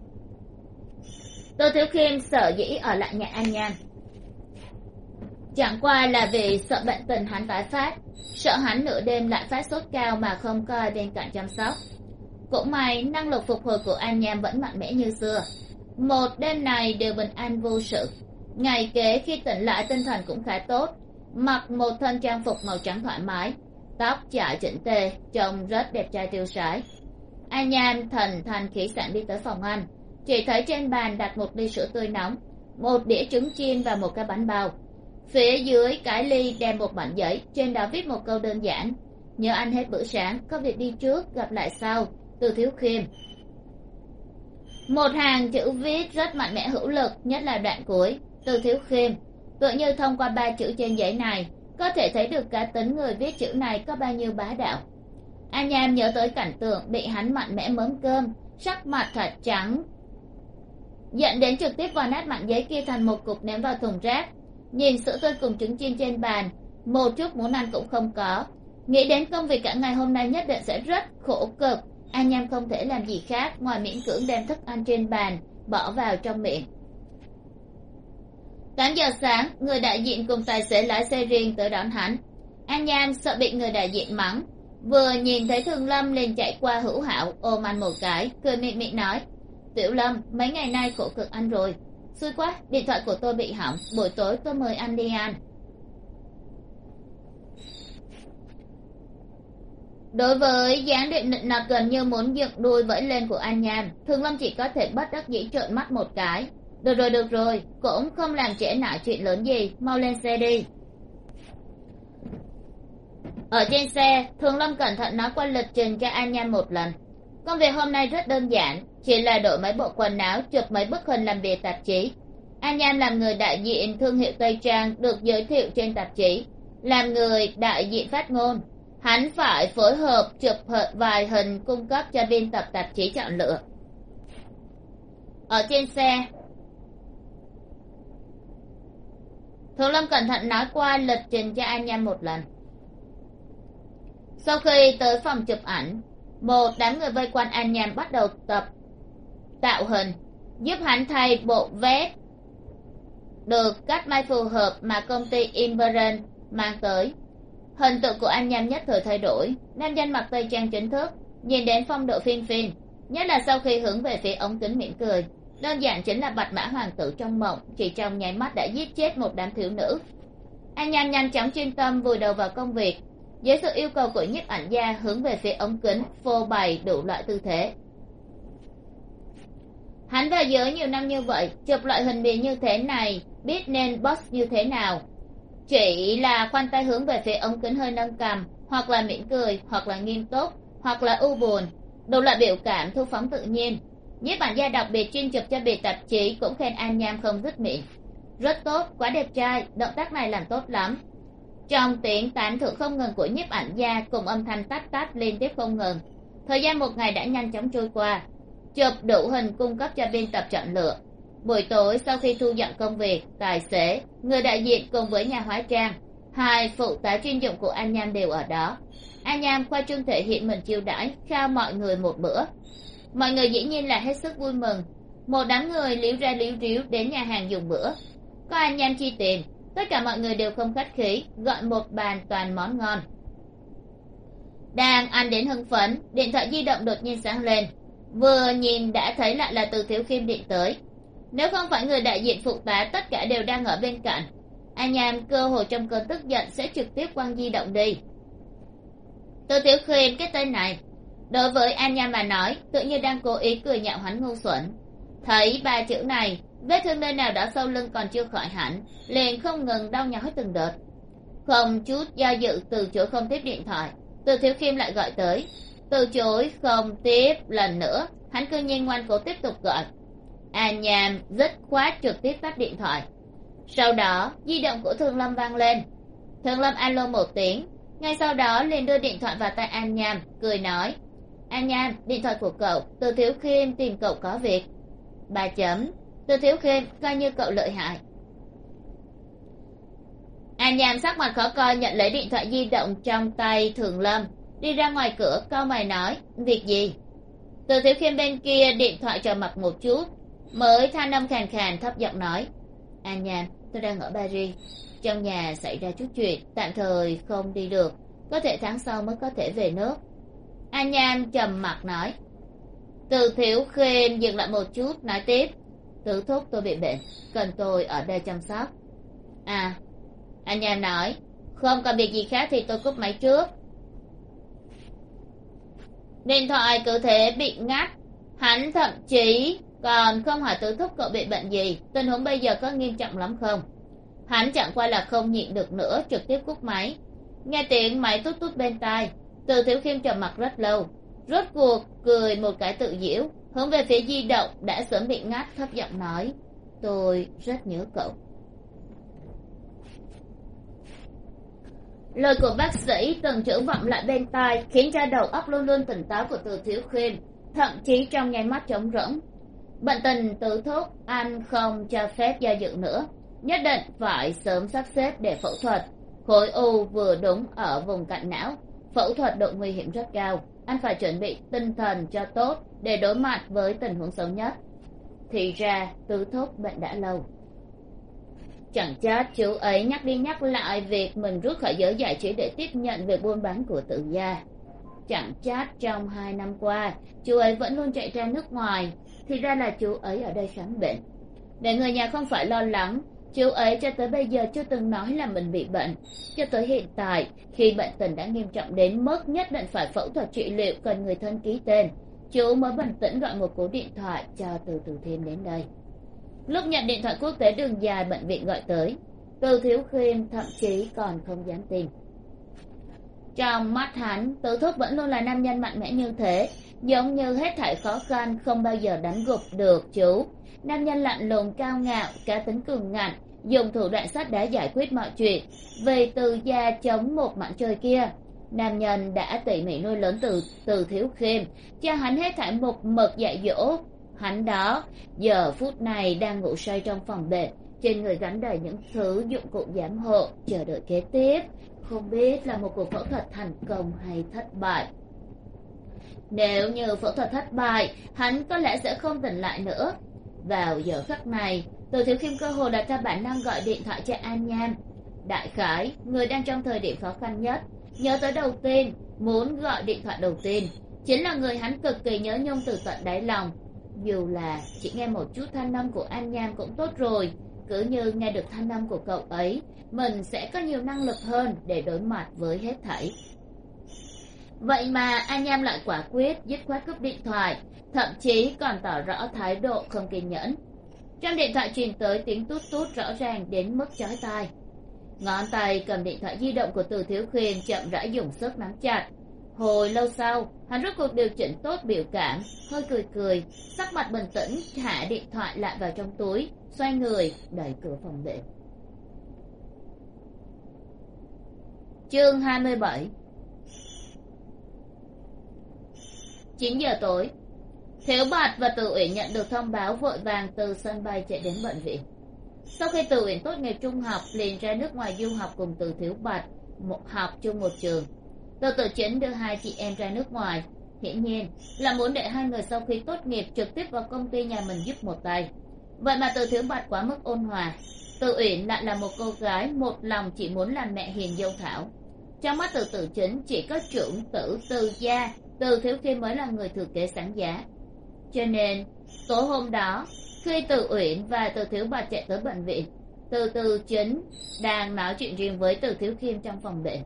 Tô Thiếu Khiêm sở dĩ ở lại nhà An Nham chẳng qua là vì sợ bệnh tình hắn tái phát, sợ hắn nửa đêm lại phát sốt cao mà không có ai bên cạnh chăm sóc. Cũng may năng lực phục hồi của An Nham vẫn mạnh mẽ như xưa, một đêm này đều bình an vô sự. Ngày kế khi tỉnh lại tinh thần cũng khá tốt, mặc một thân trang phục màu trắng thoải mái, tóc chải chỉnh tề, trông rất đẹp trai tiêu sái. An Nham thần thanh khí sảng đi tới phòng ăn, chỉ thấy trên bàn đặt một ly sữa tươi nóng, một đĩa trứng chiên và một cái bánh bao. Phía dưới cái ly đem một mảnh giấy, trên đó viết một câu đơn giản: nhớ ăn hết bữa sáng, có việc đi trước, gặp lại sau, Từ Thiếu Khiêm. Một hàng chữ viết rất mạnh mẽ hữu lực, nhất là đoạn cuối, Từ Thiếu Khiêm. tựa như thông qua ba chữ trên giấy này có thể thấy được cá tính người viết chữ này có bao nhiêu bá đạo. An Nham nhớ tới cảnh tượng bị hắn mạnh mẽ mớm cơm, sắc mặt thật trắng, dẫn đến trực tiếp vò nát mảnh giấy kia thành một cục ném vào thùng rác. Nhìn sữa tươi cùng trứng chiên trên bàn, một chút muốn ăn cũng không có. Nghĩ đến công việc cả ngày hôm nay nhất định sẽ rất khổ cực, An Nham không thể làm gì khác ngoài miễn cưỡng đem thức ăn trên bàn bỏ vào trong miệng. 8 giờ sáng, người đại diện cùng tài xế lái xe riêng tới đón hắn. An Nham sợ bị người đại diện mắng, vừa nhìn thấy Thường Lâm liền chạy qua hữu hảo ôm anh một cái, cười mịn mịn nói: Tiểu Lâm, mấy ngày nay khổ cực anh rồi. Xui quá, điện thoại của tôi bị hỏng, buổi tối tôi mời anh đi ăn. Đối với dáng điệu nịnh nọt gần như muốn dựng đuôi vẫy lên của An Nham, Thường Lâm chỉ có thể bất đắc dĩ trợn mắt một cái. Được rồi, cũng không làm trễ nải chuyện lớn gì, mau lên xe đi. Ở trên xe, Thường Lâm cẩn thận nói qua lịch trình cho An Nham một lần. Công việc hôm nay rất đơn giản, chỉ là đổi mấy bộ quần áo, chụp mấy bức hình làm bìa tạp chí. An Nham làm người đại diện thương hiệu Tây Trang được giới thiệu trên tạp chí, làm người đại diện phát ngôn. Hắn phải phối hợp chụp vài hình cung cấp cho biên tập tạp chí chọn lựa. Ở trên xe, Thường Lâm cẩn thận nói qua lịch trình cho An Nham một lần. Sau khi tới phòng chụp ảnh, một đám người vây quanh An Nham bắt đầu tập tạo hình, giúp hắn thay bộ vest được cắt may phù hợp mà công ty Imperial mang tới. Hình tượng của An Nham nhất thời thay đổi, nam danh mặc tây trang chính thức, nhìn đến phong độ phiên phiên, nhất là sau khi hướng về phía ống kính mỉm cười. Đơn giản chính là bạch mã hoàng tử trong mộng, chỉ trong nháy mắt đã giết chết một đám thiếu nữ. An Nham nhanh chóng chuyên tâm vùi đầu vào công việc, dưới sự yêu cầu của nhiếp ảnh gia hướng về phía ống kính phô bày đủ loại tư thế. Hắn vào giới nhiều năm như vậy, chụp loại hình bìa như thế này biết nên boss như thế nào. Chỉ là khoanh tay hướng về phía ống kính hơi nâng cằm, hoặc là mỉm cười, hoặc là nghiêm túc, hoặc là u buồn, đủ loại biểu cảm thu phóng tự nhiên. Nhiếp ảnh gia đặc biệt chuyên chụp cho bìa tạp chí cũng khen An Nham không dứt miệng. Rất tốt, quá đẹp trai, động tác này làm tốt lắm. Trong tiếng tán thưởng không ngừng của nhiếp ảnh gia cùng âm thanh tát tát liên tiếp không ngừng, thời gian một ngày đã nhanh chóng trôi qua. Chụp đủ hình cung cấp cho biên tập chọn lựa. Buổi tối sau khi thu dọn công việc, tài xế, người đại diện cùng với nhà hóa trang, hai phụ tá chuyên dụng của An Nham đều ở đó. An Nham khoa trương thể hiện mình chiêu đãi khao mọi người một bữa. Mọi người dĩ nhiên là hết sức vui mừng. Một đám người líu ra líu ríu đến nhà hàng dùng bữa. Có An Nham chi tiền, tất cả mọi người đều không khách khí, gọi một bàn toàn món ngon. Đang ăn đến hưng phấn, điện thoại di động đột nhiên sáng lên. Vừa nhìn đã thấy lại là Từ Thiếu Khiêm điện tới. Nếu không phải người đại diện phụ tá tất cả đều đang ở bên cạnh, An Nham cơ hồ trong cơn tức giận sẽ trực tiếp quăng di động đi. Từ Thiếu Khiêm, cái tên này đối với An Nham mà nói tự như đang cố ý cười nhạo hắn ngu xuẩn. Thấy ba chữ này, vết thương nơi nào đó sau lưng còn chưa khỏi hẳn, liền không ngừng đau nhói từng đợt. Không chút do dự từ chối không tiếp điện thoại. Từ Thiếu Khiêm lại gọi tới, từ chối không tiếp lần nữa, hắn cư nhiên ngoan cố tiếp tục gọi. An Nham dứt khoát trực tiếp tắt điện thoại. Sau đó di động của Thường Lâm vang lên. Thường Lâm alo một tiếng, ngay sau đó liền đưa điện thoại vào tay An Nham, cười nói: An Nham, điện thoại của cậu, Từ Thiếu Khiêm tìm cậu có việc. 3 chấm. Từ Thiếu Khiêm, coi như cậu lợi hại. An Nham sắc mặt khó coi nhận lấy điện thoại di động trong tay Thường Lâm, đi ra ngoài cửa cau mày nói: Việc gì? Từ Thiếu Khiêm bên kia điện thoại trầm mặc một chút, mới than âm khàn khàn thấp giọng nói: An Nham, tôi đang ở Paris, trong nhà xảy ra chút chuyện, tạm thời không đi được, có thể tháng sau mới có thể về nước. An Nham trầm mặc nói. Từ Thiếu Khiêm dừng lại một chút nói tiếp: Tứ thúc tôi bị bệnh, cần tôi ở đây chăm sóc. À, An Nham nói, không còn việc gì khác thì tôi cúp máy trước. Điện thoại cứ thế bị ngắt, hắn thậm chí còn không hỏi Tứ thúc cậu bị bệnh gì, tình huống bây giờ có nghiêm trọng lắm không. Hắn chẳng qua là không nhịn được nữa, trực tiếp cúp máy. Nghe tiếng máy tút tút bên tai, Từ Thiếu Khiêm trầm mặc rất lâu, rốt cuộc cười một cái tự giễu, hướng về phía di động đã sớm bị ngắt, thấp giọng nói: Tôi rất nhớ cậu. Lời của bác sĩ từng chữ vọng lại bên tai khiến cho đầu óc luôn luôn tỉnh táo của Từ Thiếu Khiêm thậm chí trong nháy mắt trống rỗng. Bệnh tình Từ thúc, anh không cho phép do dự nữa, nhất định phải sớm sắp xếp để phẫu thuật. Khối u vừa đúng ở vùng cạnh não, phẫu thuật độ nguy hiểm rất cao, anh phải chuẩn bị tinh thần cho tốt để đối mặt với tình huống xấu nhất. Thì ra Từ thúc bệnh đã lâu. Chẳng trách chú ấy nhắc đi nhắc lại việc mình rút khỏi giới giải trí để tiếp nhận việc buôn bán của Từ gia. Chẳng trách trong 2 năm qua chú ấy vẫn luôn chạy ra nước ngoài, thì ra là chú ấy ở đây khám bệnh. Để người nhà không phải lo lắng, chú ấy cho tới bây giờ chưa từng nói là mình bị bệnh. Cho tới hiện tại, khi bệnh tình đã nghiêm trọng đến mức nhất định phải phẫu thuật trị liệu cần người thân ký tên, chú mới bình tĩnh gọi một cú điện thoại cho Từ Từ Thiêm đến đây. Lúc nhận điện thoại quốc tế đường dài bệnh viện gọi tới, Từ Thiếu Khiêm thậm chí còn không dám tin. Trong mắt hắn, Từ thúc vẫn luôn là nam nhân mạnh mẽ như thế, giống như hết thảy khó khăn không bao giờ đánh gục được chú. Nam nhân lạnh lùng cao ngạo, cá tính cường ngạnh, dùng thủ đoạn sắt đá giải quyết mọi chuyện. Vì Từ gia chống một mảnh trời kia, nam nhân đã tỉ mỉ nuôi lớn Từ Thiếu Khiêm, cho hắn hết thảy một mực dạy dỗ. Hắn đó giờ phút này đang ngủ say trong phòng bệnh, trên người gắn đầy những thứ dụng cụ giám hộ, chờ đợi kế tiếp, không biết là một cuộc phẫu thuật thành công hay thất bại. Nếu như phẫu thuật thất bại, hắn có lẽ sẽ không tỉnh lại nữa. Vào giờ khắc này, Từ Thiếu Khiêm cơ hồ đặt ra bản năng gọi điện thoại cho An Nham. Đại khái, người đang trong thời điểm khó khăn nhất, nhớ tới đầu tiên, muốn gọi điện thoại đầu tiên, chính là người hắn cực kỳ nhớ nhung từ tận đáy lòng. Dù là chỉ nghe một chút thanh âm của An Nham cũng tốt rồi, cứ như nghe được thanh âm của cậu ấy, mình sẽ có nhiều năng lực hơn để đối mặt với hết thảy. Vậy mà An Nham lại quả quyết dứt khoát cúp điện thoại, thậm chí còn tỏ rõ thái độ không kiên nhẫn. Trong điện thoại truyền tới tiếng tút tút rõ ràng đến mức chói tai. Ngón tay cầm điện thoại di động của Từ Thiếu Khiêm chậm rãi dùng sức nắm chặt. Hồi lâu sau, hắn rốt cuộc điều chỉnh tốt biểu cảm, hơi cười cười, sắc mặt bình tĩnh thả điện thoại lại vào trong túi, xoay người đẩy cửa phòng bệnh. Chương 27. 9 giờ tối, Thiếu Bạt và Từ Uyển nhận được thông báo vội vàng từ sân bay chạy đến bệnh viện. Sau khi Từ Uyển tốt nghiệp trung học liền ra nước ngoài du học cùng Từ Thiếu Bạt học chung một trường. Từ Tử Chính đưa hai chị em ra nước ngoài, hiển nhiên là muốn để hai người sau khi tốt nghiệp trực tiếp vào công ty nhà mình giúp một tay. Vậy mà Từ Thiếu Bạt quá mức ôn hòa, Từ Uyển lại là một cô gái một lòng chỉ muốn làm mẹ hiền dâu thảo. Trong mắt Từ Tử Chính chỉ có trưởng tử Từ gia, Từ Thiếu Khiêm mới là người thừa kế sáng giá. Cho nên tối hôm đó, khi Từ Uyển và Từ Thiếu Bạt chạy tới bệnh viện, Từ Tử Chính đang nói chuyện riêng với Từ Thiếu Khiêm trong phòng bệnh.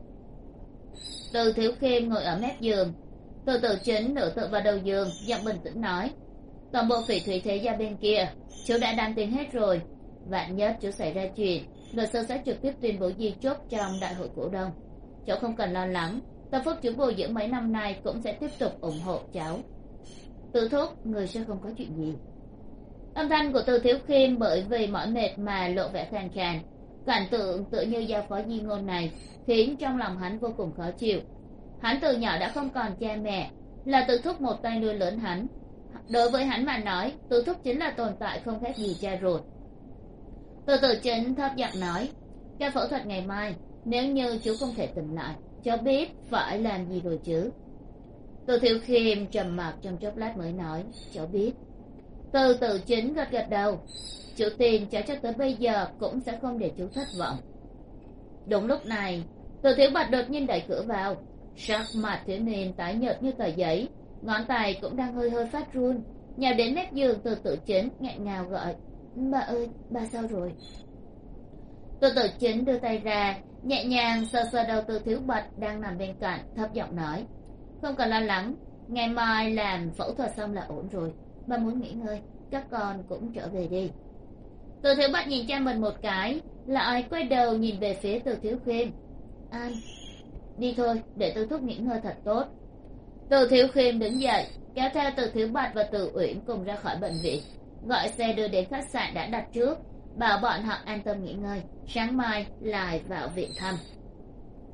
Từ Thiếu Khiêm ngồi ở mép giường, Từ Tử Chính nửa tựa vào đầu giường, giọng bình tĩnh nói: toàn bộ phỉ thúy thế gia bên kia chú đã đăng tin hết rồi, vạn nhất chú xảy ra chuyện, luật sư sẽ trực tiếp tuyên bố di chúc trong đại hội cổ đông. Cháu không cần lo lắng, tâm phúc chú bồi dưỡng mấy năm nay cũng sẽ tiếp tục ủng hộ cháu. Từ thúc, người sẽ không có chuyện gì. Âm thanh của Từ Thiếu Khiêm bởi vì mỏi mệt mà lộ vẻ khàn khàn. Cảnh tượng tựa như giao phó di ngôn này khiến trong lòng hắn vô cùng khó chịu. Hắn từ nhỏ đã không còn cha mẹ, là Từ thúc một tay nuôi lớn hắn. Đối với hắn mà nói, Từ thúc chính là tồn tại không khác gì cha ruột. Từ Tử Chính thấp giọng nói: ca phẫu thuật ngày mai, nếu như chú không thể tỉnh lại, cháu biết phải làm gì rồi chứ? Từ Thiếu Khiêm trầm mặc trong chốc lát mới nói: cháu biết. Từ Tử Chính gật gật đầu: chú tin cháu cho tới bây giờ cũng sẽ không để chú thất vọng. Đúng lúc này, Từ Thiếu Bạch đột nhiên đẩy cửa vào, sắc mặt thiếu niên tái nhợt như tờ giấy, ngón tay cũng đang hơi hơi phát run, nhào đến mép giường Từ Tử Chính nghẹn ngào gọi: bà ơi, bà sao rồi? Từ Tử Chính đưa tay ra, nhẹ nhàng sờ sờ đầu Từ Thiếu Bạch đang nằm bên cạnh, thấp giọng nói: không cần lo lắng, ngày mai làm phẫu thuật xong là ổn rồi, bà muốn nghỉ ngơi, các con cũng trở về đi. Từ Thiếu Bạch nhìn cha mình một cái, lại quay đầu nhìn về phía Từ Thiếu Khiêm: anh đi thôi, để Từ thúc nghỉ ngơi thật tốt. Từ Thiếu Khiêm đứng dậy, kéo theo Từ Thiếu Bạch và Từ Uyển cùng ra khỏi bệnh viện, gọi xe đưa đến khách sạn đã đặt trước, bảo bọn họ an tâm nghỉ ngơi, sáng mai lại vào viện thăm.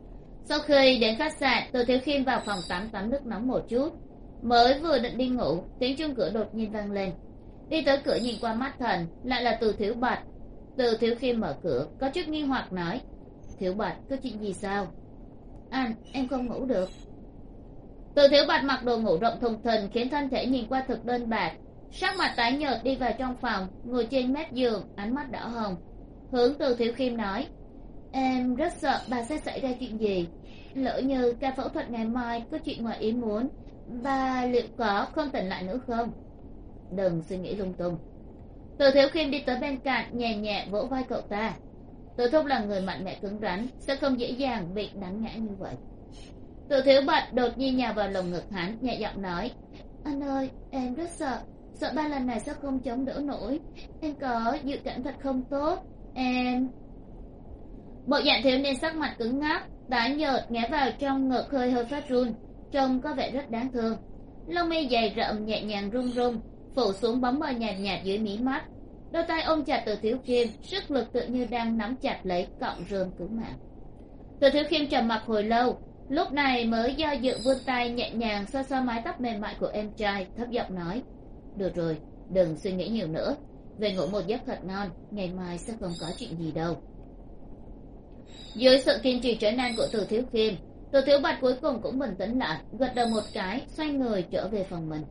Sau khi đến khách sạn, Từ Thiếu Khiêm vào phòng tắm tắm nước nóng một chút, mới vừa định đi ngủ, tiếng chuông cửa đột nhiên vang lên. Đi tới cửa nhìn qua mắt thần, lại là Từ Thiếu Bạch. Từ Thiếu Khiêm mở cửa, có chút nghi hoặc nói: Thiếu Bạch, có chuyện gì sao? Anh, em không ngủ được. Từ Thiếu Bạch mặc đồ ngủ rộng thùng thình, khiến thân thể nhìn qua thực đơn bạc, sắc mặt tái nhợt đi vào trong phòng, ngồi trên mép giường, ánh mắt đỏ hồng, hướng Từ Thiếu Khiêm nói: Em rất sợ bà sẽ xảy ra chuyện gì, lỡ như ca phẫu thuật ngày mai có chuyện ngoài ý muốn, bà liệu có không tỉnh lại nữa không? Đừng suy nghĩ lung tung. Từ Thiếu Khiêm đi tới bên cạnh, nhẹ nhẹ vỗ vai cậu ta. Từ Thúc là người mạnh mẽ cứng rắn, sẽ không dễ dàng bị đánh ngã như vậy. Từ Thiếu Bạch đột nhiên nhào vào lồng ngực hắn, nhẹ giọng nói: Anh ơi, em rất sợ, sợ ba lần này sẽ không chống đỡ nổi, em có dự cảm thật không tốt. Em... Bộ dạng thiếu niên sắc mặt cứng ngắc, tái nhợt, ghé vào trong ngực hơi hơi phát run, trông có vẻ rất đáng thương. Lông mi dày rậm nhẹ nhàng rung rung, phủ xuống bóng mờ nhạt nhạt dưới mí mắt. Đôi tay ôm chặt Từ Thiếu Khiêm, sức lực tự như đang nắm chặt lấy cọng rơm cứu mạng. Từ Thiếu Khiêm trầm mặc hồi lâu, lúc này mới do dự vươn tay nhẹ nhàng xoa xoa mái tóc mềm mại của em trai, thấp giọng nói: Được rồi, đừng suy nghĩ nhiều nữa, về ngủ một giấc thật ngon, ngày mai sẽ không có chuyện gì đâu. Dưới sự kiên trì trấn an của Từ Thiếu Khiêm, Từ Thiếu Bạch cuối cùng cũng bình tĩnh lại, gật đầu một cái, xoay người trở về phòng mình.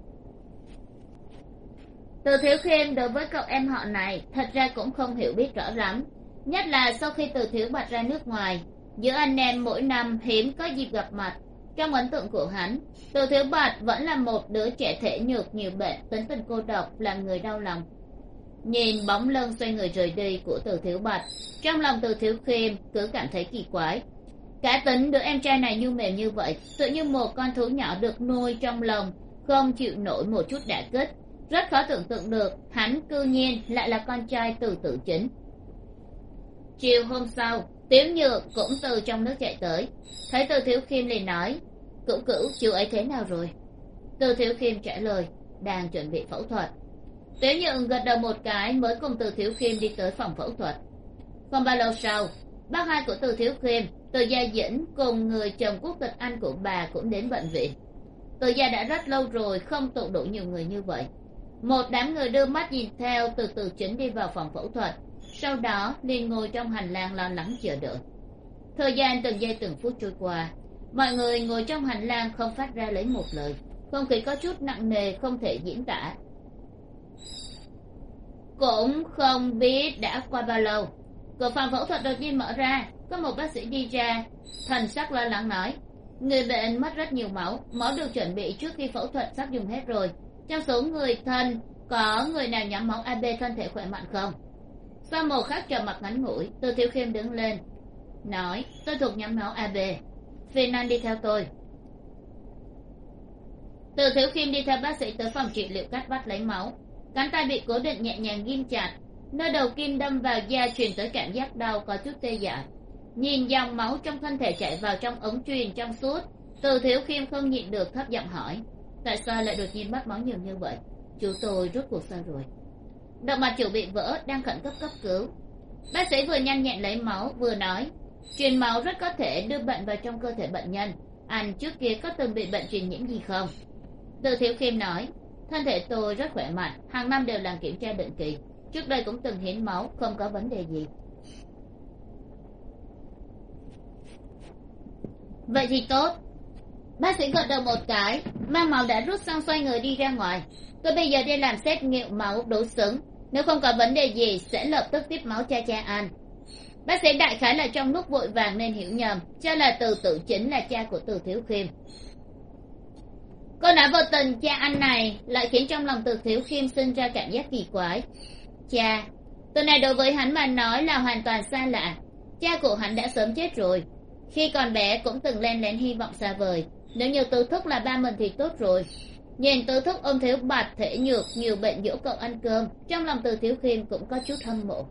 Từ Thiếu Khiêm đối với cậu em họ này thật ra cũng không hiểu biết rõ lắm, nhất là sau khi Từ Thiếu Bạch ra nước ngoài, giữa anh em mỗi năm hiếm có dịp gặp mặt. Trong ấn tượng của hắn, Từ Thiếu Bạch vẫn là một đứa trẻ thể nhược nhiều bệnh, tính tình cô độc, làm người đau lòng. Nhìn bóng lưng xoay người rời đi của Từ Thiếu Bạch, trong lòng Từ Thiếu Khiêm cứ cảm thấy kỳ quái. Cá tính đứa em trai này nhu mềm như vậy, tự như một con thú nhỏ được nuôi trong lòng, không chịu nổi một chút đả kích. Rất khó tưởng tượng được hắn cư nhiên lại là con trai Từ Tử Chính. Chiều hôm sau, Tiếu Nhược cũng từ trong nước chạy tới, thấy Từ Thiếu Khiêm liền nói: Cửu cửu, chú ấy thế nào rồi? Từ Thiếu Khiêm trả lời: Đang chuẩn bị phẫu thuật. Tiếu Nhược gật đầu một cái, mới cùng Từ Thiếu Khiêm đi tới phòng phẫu thuật. Không bao lâu sau, bác hai của Từ Thiếu Khiêm, Từ Gia Dĩnh cùng người chồng quốc tịch Anh của bà cũng đến bệnh viện. Từ gia đã rất lâu rồi không tụ đủ nhiều người như vậy. Một đám người đưa mắt nhìn theo Từ Tử Chính đi vào phòng phẫu thuật, sau đó liền ngồi trong hành lang lo lắng chờ đợi. Thời gian từng giây từng phút trôi qua, mọi người ngồi trong hành lang không phát ra lấy một lời, không khí có chút nặng nề không thể diễn tả. Cũng không biết đã qua bao lâu, cửa phòng phẫu thuật đột nhiên mở ra, có một bác sĩ đi ra, thần sắc lo lắng nói: Người bệnh mất rất nhiều máu, máu được chuẩn bị trước khi phẫu thuật sắp dùng hết rồi. Trong số người thân có người nào nhóm máu AB thân thể khỏe mạnh không? Sau một khắc trầm mặc ngắn ngủi, Từ Thiếu Khiêm đứng lên nói: Tôi thuộc nhóm máu AB, phiền anh đi theo tôi. Từ Thiếu Khiêm đi theo bác sĩ tới phòng trị liệu cắt vắt lấy máu. Cánh tay bị cố định nhẹ nhàng ghim chặt, nơi đầu kim đâm vào da truyền tới cảm giác đau có chút tê dại. Nhìn dòng máu trong thân thể chảy vào trong ống truyền trong suốt, Từ Thiếu Khiêm không nhịn được thấp giọng hỏi: Tại sao lại đột nhiên mất máu nhiều như vậy? Chú tôi rốt cuộc sao rồi? Động mạch chủ bị vỡ, đang khẩn cấp cấp cứu. Bác sĩ vừa nhanh nhẹn lấy máu vừa nói: Truyền máu rất có thể đưa bệnh vào trong cơ thể bệnh nhân. Anh trước kia có từng bị bệnh truyền nhiễm gì không? Từ Thiếu Khiêm nói: Thân thể tôi rất khỏe mạnh, hàng năm đều làm kiểm tra định kỳ, trước đây cũng từng hiến máu, không có vấn đề gì. Vậy thì tốt. Bác sĩ gật đầu một cái, mang máu đã rút xong xoay người đi ra ngoài. Tôi bây giờ đi làm xét nghiệm máu đối xứng, nếu không có vấn đề gì sẽ lập tức tiếp máu cho cha anh. Bác sĩ đại khái là trong lúc vội vàng nên hiểu nhầm, cho là Từ Tử Chính là cha của Từ Thiếu Khiêm. Câu nói vô tình cha anh này lại khiến trong lòng Từ Thiếu Khiêm sinh ra cảm giác kỳ quái. Cha, từ này đối với hắn mà nói là hoàn toàn xa lạ. Cha của hắn đã sớm chết rồi, khi còn bé cũng từng len lén hy vọng xa vời, nếu như Tứ Thúc là ba mình thì tốt rồi. Nhìn Tứ Thúc ôm Thiếu Bạch thể nhược nhiều bệnh dỗ cậu ăn cơm, trong lòng Từ Thiếu Khiêm cũng có chút hâm mộ.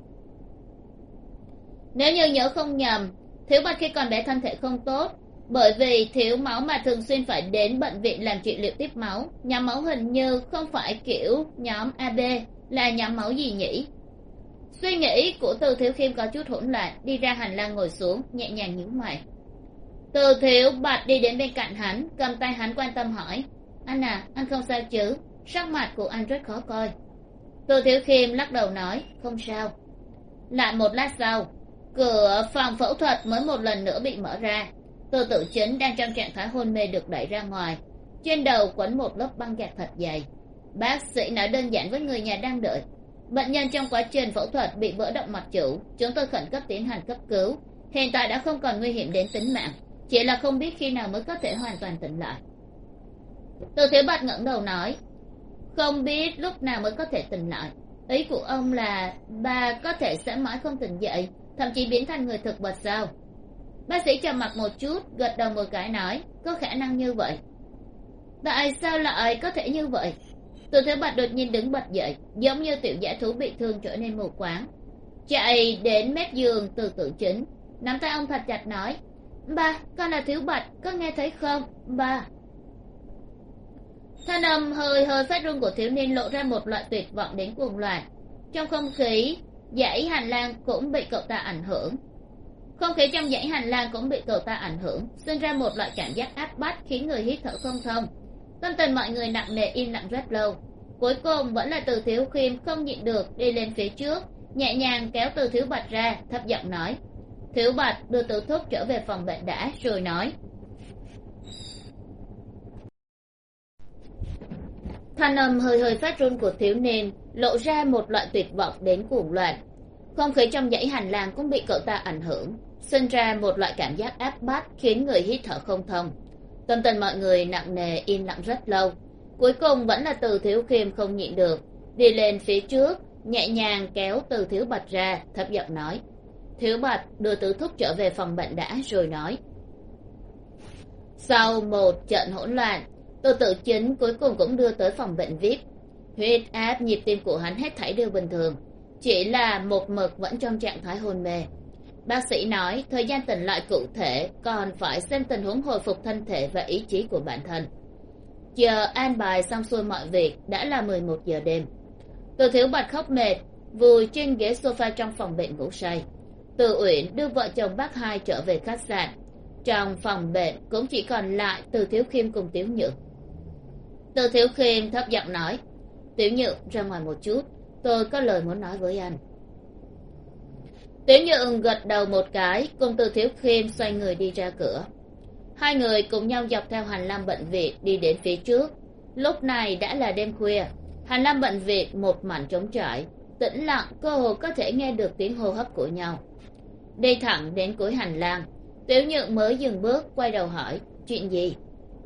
Nếu như nhớ không nhầm, Thiếu Bạch khi còn bé thân thể không tốt, bởi vì thiếu máu mà thường xuyên phải đến bệnh viện làm trị liệu tiếp máu. Nhóm máu hình như không phải kiểu nhóm AB, là nhóm máu gì nhỉ? Suy nghĩ của Từ Thiếu Khiêm có chút hỗn loạn, đi ra hành lang ngồi xuống, nhẹ nhàng nhíu mày. Từ thiếu bạch đi đến bên cạnh hắn, cầm tay hắn quan tâm hỏi: anh à, anh không sao chứ? Sắc mặt của anh rất khó coi. Từ thiếu khiêm lắc đầu nói: không sao. Lại một lát sau, cửa phòng phẫu thuật mới một lần nữa bị mở ra. Từ tử chính đang trong trạng thái hôn mê được đẩy ra ngoài, trên đầu quấn một lớp băng gạc thật dày. Bác sĩ nói đơn giản với người nhà đang đợi: bệnh nhân trong quá trình phẫu thuật bị vỡ động mạch chủ, chúng tôi khẩn cấp tiến hành cấp cứu, hiện tại đã không còn nguy hiểm đến tính mạng, chỉ là không biết khi nào mới có thể hoàn toàn tỉnh lại. Từ thiếu bạch ngẩng đầu nói: không biết lúc nào mới có thể tỉnh lại? Ý của ông là bà có thể sẽ mãi không tỉnh dậy, thậm chí biến thành người thực vật sao? Bác sĩ trầm mặc một chút, gật đầu một cái nói: có khả năng như vậy. Tại sao lại có thể như vậy? Từ thiếu bạch đột nhiên đứng bật dậy, giống như tiểu dã thú bị thương trở nên mù quáng, chạy đến mép giường từ tử chính, nắm tay ông thật chặt nói: ba, con là thiếu bạch, có nghe thấy không ba? Thanh âm hơi hơi phát run của thiếu niên lộ ra một loại tuyệt vọng đến cuồng loạn. Trong không khí dãy hành lang cũng bị cậu ta ảnh hưởng, sinh ra một loại cảm giác áp bách khiến người hít thở không thông. Tâm tình mọi người nặng nề im lặng rất lâu. Cuối cùng vẫn là từ thiếu khiêm không nhịn được đi lên phía trước, nhẹ nhàng kéo từ thiếu bạch ra, thấp giọng nói: thiếu bạch, đưa từ thúc trở về phòng bệnh đã, rồi nói. Thanh âm hơi hơi phát run của thiếu niên lộ ra một loại tuyệt vọng đến cuồng loạn. Không khí trong dãy hành lang cũng bị cậu ta ảnh hưởng, sinh ra một loại cảm giác áp bách khiến người hít thở không thông. Tâm tình mọi người nặng nề im lặng rất lâu. Cuối cùng vẫn là từ thiếu khiêm không nhịn được, đi lên phía trước, nhẹ nhàng kéo từ thiếu bạch ra, thấp giọng nói: thiếu bạch, đưa tứ thúc trở về phòng bệnh đã, rồi nói. Sau một trận hỗn loạn, từ tử chính cuối cùng cũng đưa tới phòng bệnh VIP. Huyết áp, nhịp tim của hắn hết thảy đều bình thường, chỉ là một mực vẫn trong trạng thái hôn mê. Bác sĩ nói thời gian tỉnh lại cụ thể còn phải xem tình huống hồi phục thân thể và ý chí của bản thân. Chờ an bài xong xuôi mọi việc, đã là 11 giờ đêm. Từ thiếu bạch khóc mệt, vùi trên ghế sofa trong phòng bệnh ngủ say. Từ uyển đưa vợ chồng bác hai trở về khách sạn. Trong phòng bệnh cũng chỉ còn lại từ thiếu khiêm cùng tiểu nhượng. Từ thiếu khiêm thấp giọng nói: tiểu nhượng, ra ngoài một chút, tôi có lời muốn nói với anh. Tiểu nhượng gật đầu một cái, cùng từ thiếu khiêm xoay người đi ra cửa. Hai người cùng nhau dọc theo hành lang bệnh viện đi đến phía trước. Lúc này đã là đêm khuya, hành lang bệnh viện một mảnh trống trải, tĩnh lặng, cơ hồ có thể nghe được tiếng hô hấp của nhau. Đi thẳng đến cuối hành lang, tiểu nhượng mới dừng bước, quay đầu hỏi: chuyện gì?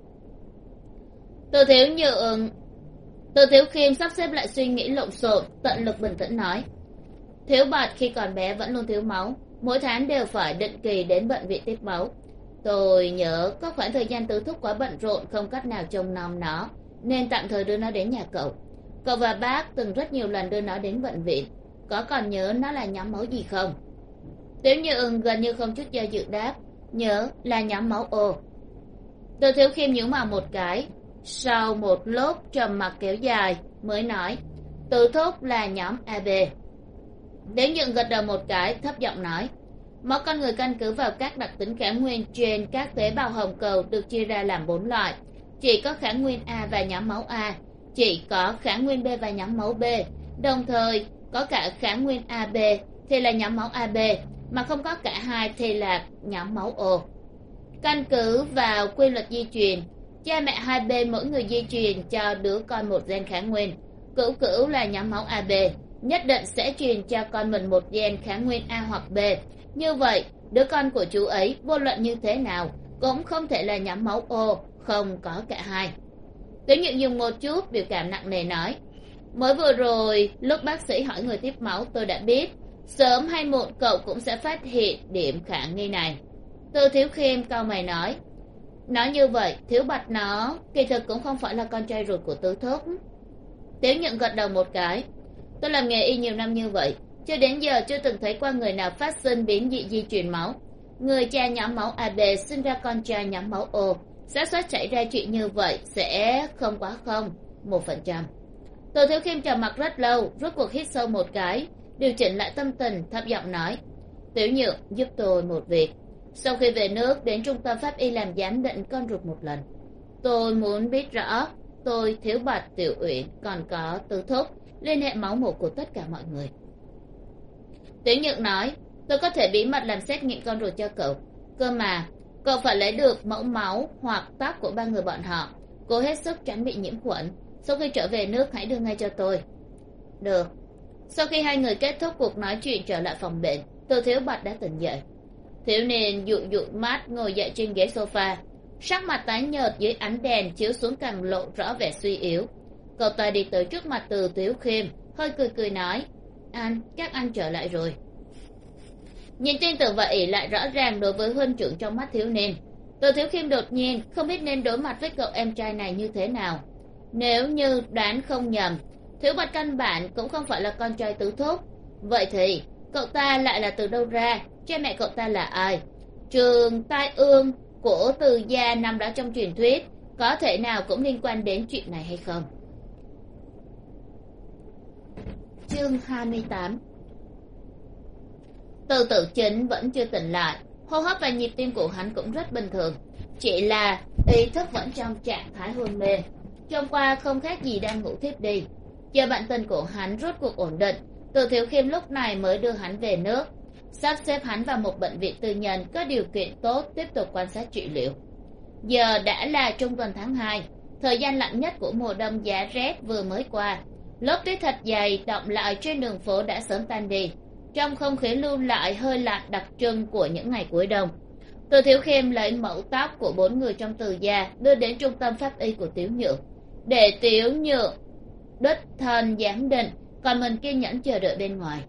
Từ thiếu khiêm sắp xếp lại suy nghĩ lộn xộn, tận lực bình tĩnh nói: thiếu bạch khi còn bé vẫn luôn thiếu máu, mỗi tháng đều phải định kỳ đến bệnh viện tiếp máu. Tôi nhớ có khoảng thời gian tứ thúc quá bận rộn, không cách nào trông nom nó, nên tạm thời đưa nó đến nhà cậu. Cậu và bác từng rất nhiều lần đưa nó đến bệnh viện, có còn nhớ nó là nhóm máu gì không? Tiểu nhượng gần như không chút do dự đáp: nhớ, là nhóm máu O. Từ thiếu khiêm nhíu mày một cái, sau một lúc trầm mặc kéo dài mới nói: tứ thúc là nhóm AB. Tiểu nhượng gật đầu một cái, thấp giọng nói: máu con người căn cứ vào các đặc tính kháng nguyên trên các tế bào hồng cầu được chia ra làm 4 loại, chỉ có kháng nguyên A và nhóm máu A, chỉ có kháng nguyên B và nhóm máu B, đồng thời có cả kháng nguyên AB thì là nhóm máu AB, mà không có cả hai thì là nhóm máu O. Căn cứ vào quy luật di truyền, cha mẹ hai bên mỗi người di truyền cho đứa con một gen kháng nguyên. Cửu cửu là nhóm máu AB, nhất định sẽ truyền cho con mình một gen kháng nguyên A hoặc B. Như vậy, đứa con của chú ấy vô luận như thế nào cũng không thể là nhóm máu O, không có cả hai. Tiểu nhượng dùng một chút biểu cảm nặng nề nói: mới vừa rồi lúc bác sĩ hỏi người tiếp máu, tôi đã biết sớm hay muộn cậu cũng sẽ phát hiện điểm khả nghi này. Từ thiếu khiêm cau mày nói: nói như vậy thiếu bạch nó kỳ thực cũng không phải là con trai ruột của tứ thúc. Tiểu nhượng gật đầu một cái: tôi làm nghề y nhiều năm như vậy, cho đến giờ chưa từng thấy qua người nào phát sinh biến dị di truyền máu. Người cha nhóm máu AB sinh ra con trai nhóm máu O, xác suất xảy ra chuyện như vậy sẽ không quá 1%. Từ thiếu khiêm trầm mặc rất lâu, rốt cuộc hít sâu một cái, điều chỉnh lại tâm tình, thấp giọng nói: tiểu nhượng, giúp tôi một việc. sau khi về nước đến trung tâm pháp y làm giám định con ruột một lần. Tôi muốn biết rõ tôi, Thiếu Bạch, Tiểu Uyển còn có Tứ Thúc liên hệ máu mủ của tất cả mọi người. Tiểu Nhượng nói, tôi có thể bí mật làm xét nghiệm con ruột cho cậu. Cơ mà cậu phải lấy được mẫu máu hoặc tóc của ba người bọn họ, cố hết sức tránh bị nhiễm khuẩn. Sau khi trở về nước hãy đưa ngay cho tôi. Được. Sau khi hai người kết thúc cuộc nói chuyện trở lại phòng bệnh, Từ Thiếu Bạch đã tỉnh dậy. Thiếu niên dụi dụi mắt ngồi dậy trên ghế sofa, sắc mặt tái nhợt dưới ánh đèn chiếu xuống càng lộ rõ vẻ suy yếu. Cậu ta đi tới trước mặt Từ Thiếu Khiêm, hơi cười cười nói, các anh trở lại rồi. Nhìn tin tưởng và ỷ lại rõ ràng đối với huynh trưởng trong mắt thiếu niên, Từ Thiếu Khiêm đột nhiên không biết nên đối mặt với cậu em trai này như thế nào. Nếu như đoán không nhầm, Thiếu Bạch căn bản cũng không phải là con trai Tứ Thúc. Vậy thì cậu ta lại là từ đâu ra? Cha mẹ cậu ta là ai? Trường tai ương của Từ gia nằm đó trong truyền thuyết có thể nào cũng liên quan đến chuyện này hay không? Chương 28. Từ Tử Chính vẫn chưa tỉnh lại, hô hấp và nhịp tim của hắn cũng rất bình thường, chỉ là ý thức vẫn trong trạng thái hôn mê, trông qua không khác gì đang ngủ thiếp đi. Chờ bạn tình của hắn rốt cuộc ổn định, Từ Thiếu Khiêm lúc này mới đưa hắn về nước, sắp xếp hắn vào một bệnh viện tư nhân có điều kiện tốt tiếp tục quan sát trị liệu. Giờ đã là trung tuần tháng 2, thời gian lạnh nhất của mùa đông giá rét vừa mới qua. Lớp tuyết thật dày đọng lại trên đường phố đã sớm tan đi, trong không khí lưu lại hơi lạnh đặc trưng của những ngày cuối đông. Từ Thiếu Khiêm lấy mẫu tóc của 4 người trong Từ gia đưa đến trung tâm pháp y của Tiểu Nhượng, để Tiểu Nhượng đích thân giám định, còn mình kiên nhẫn chờ đợi bên ngoài.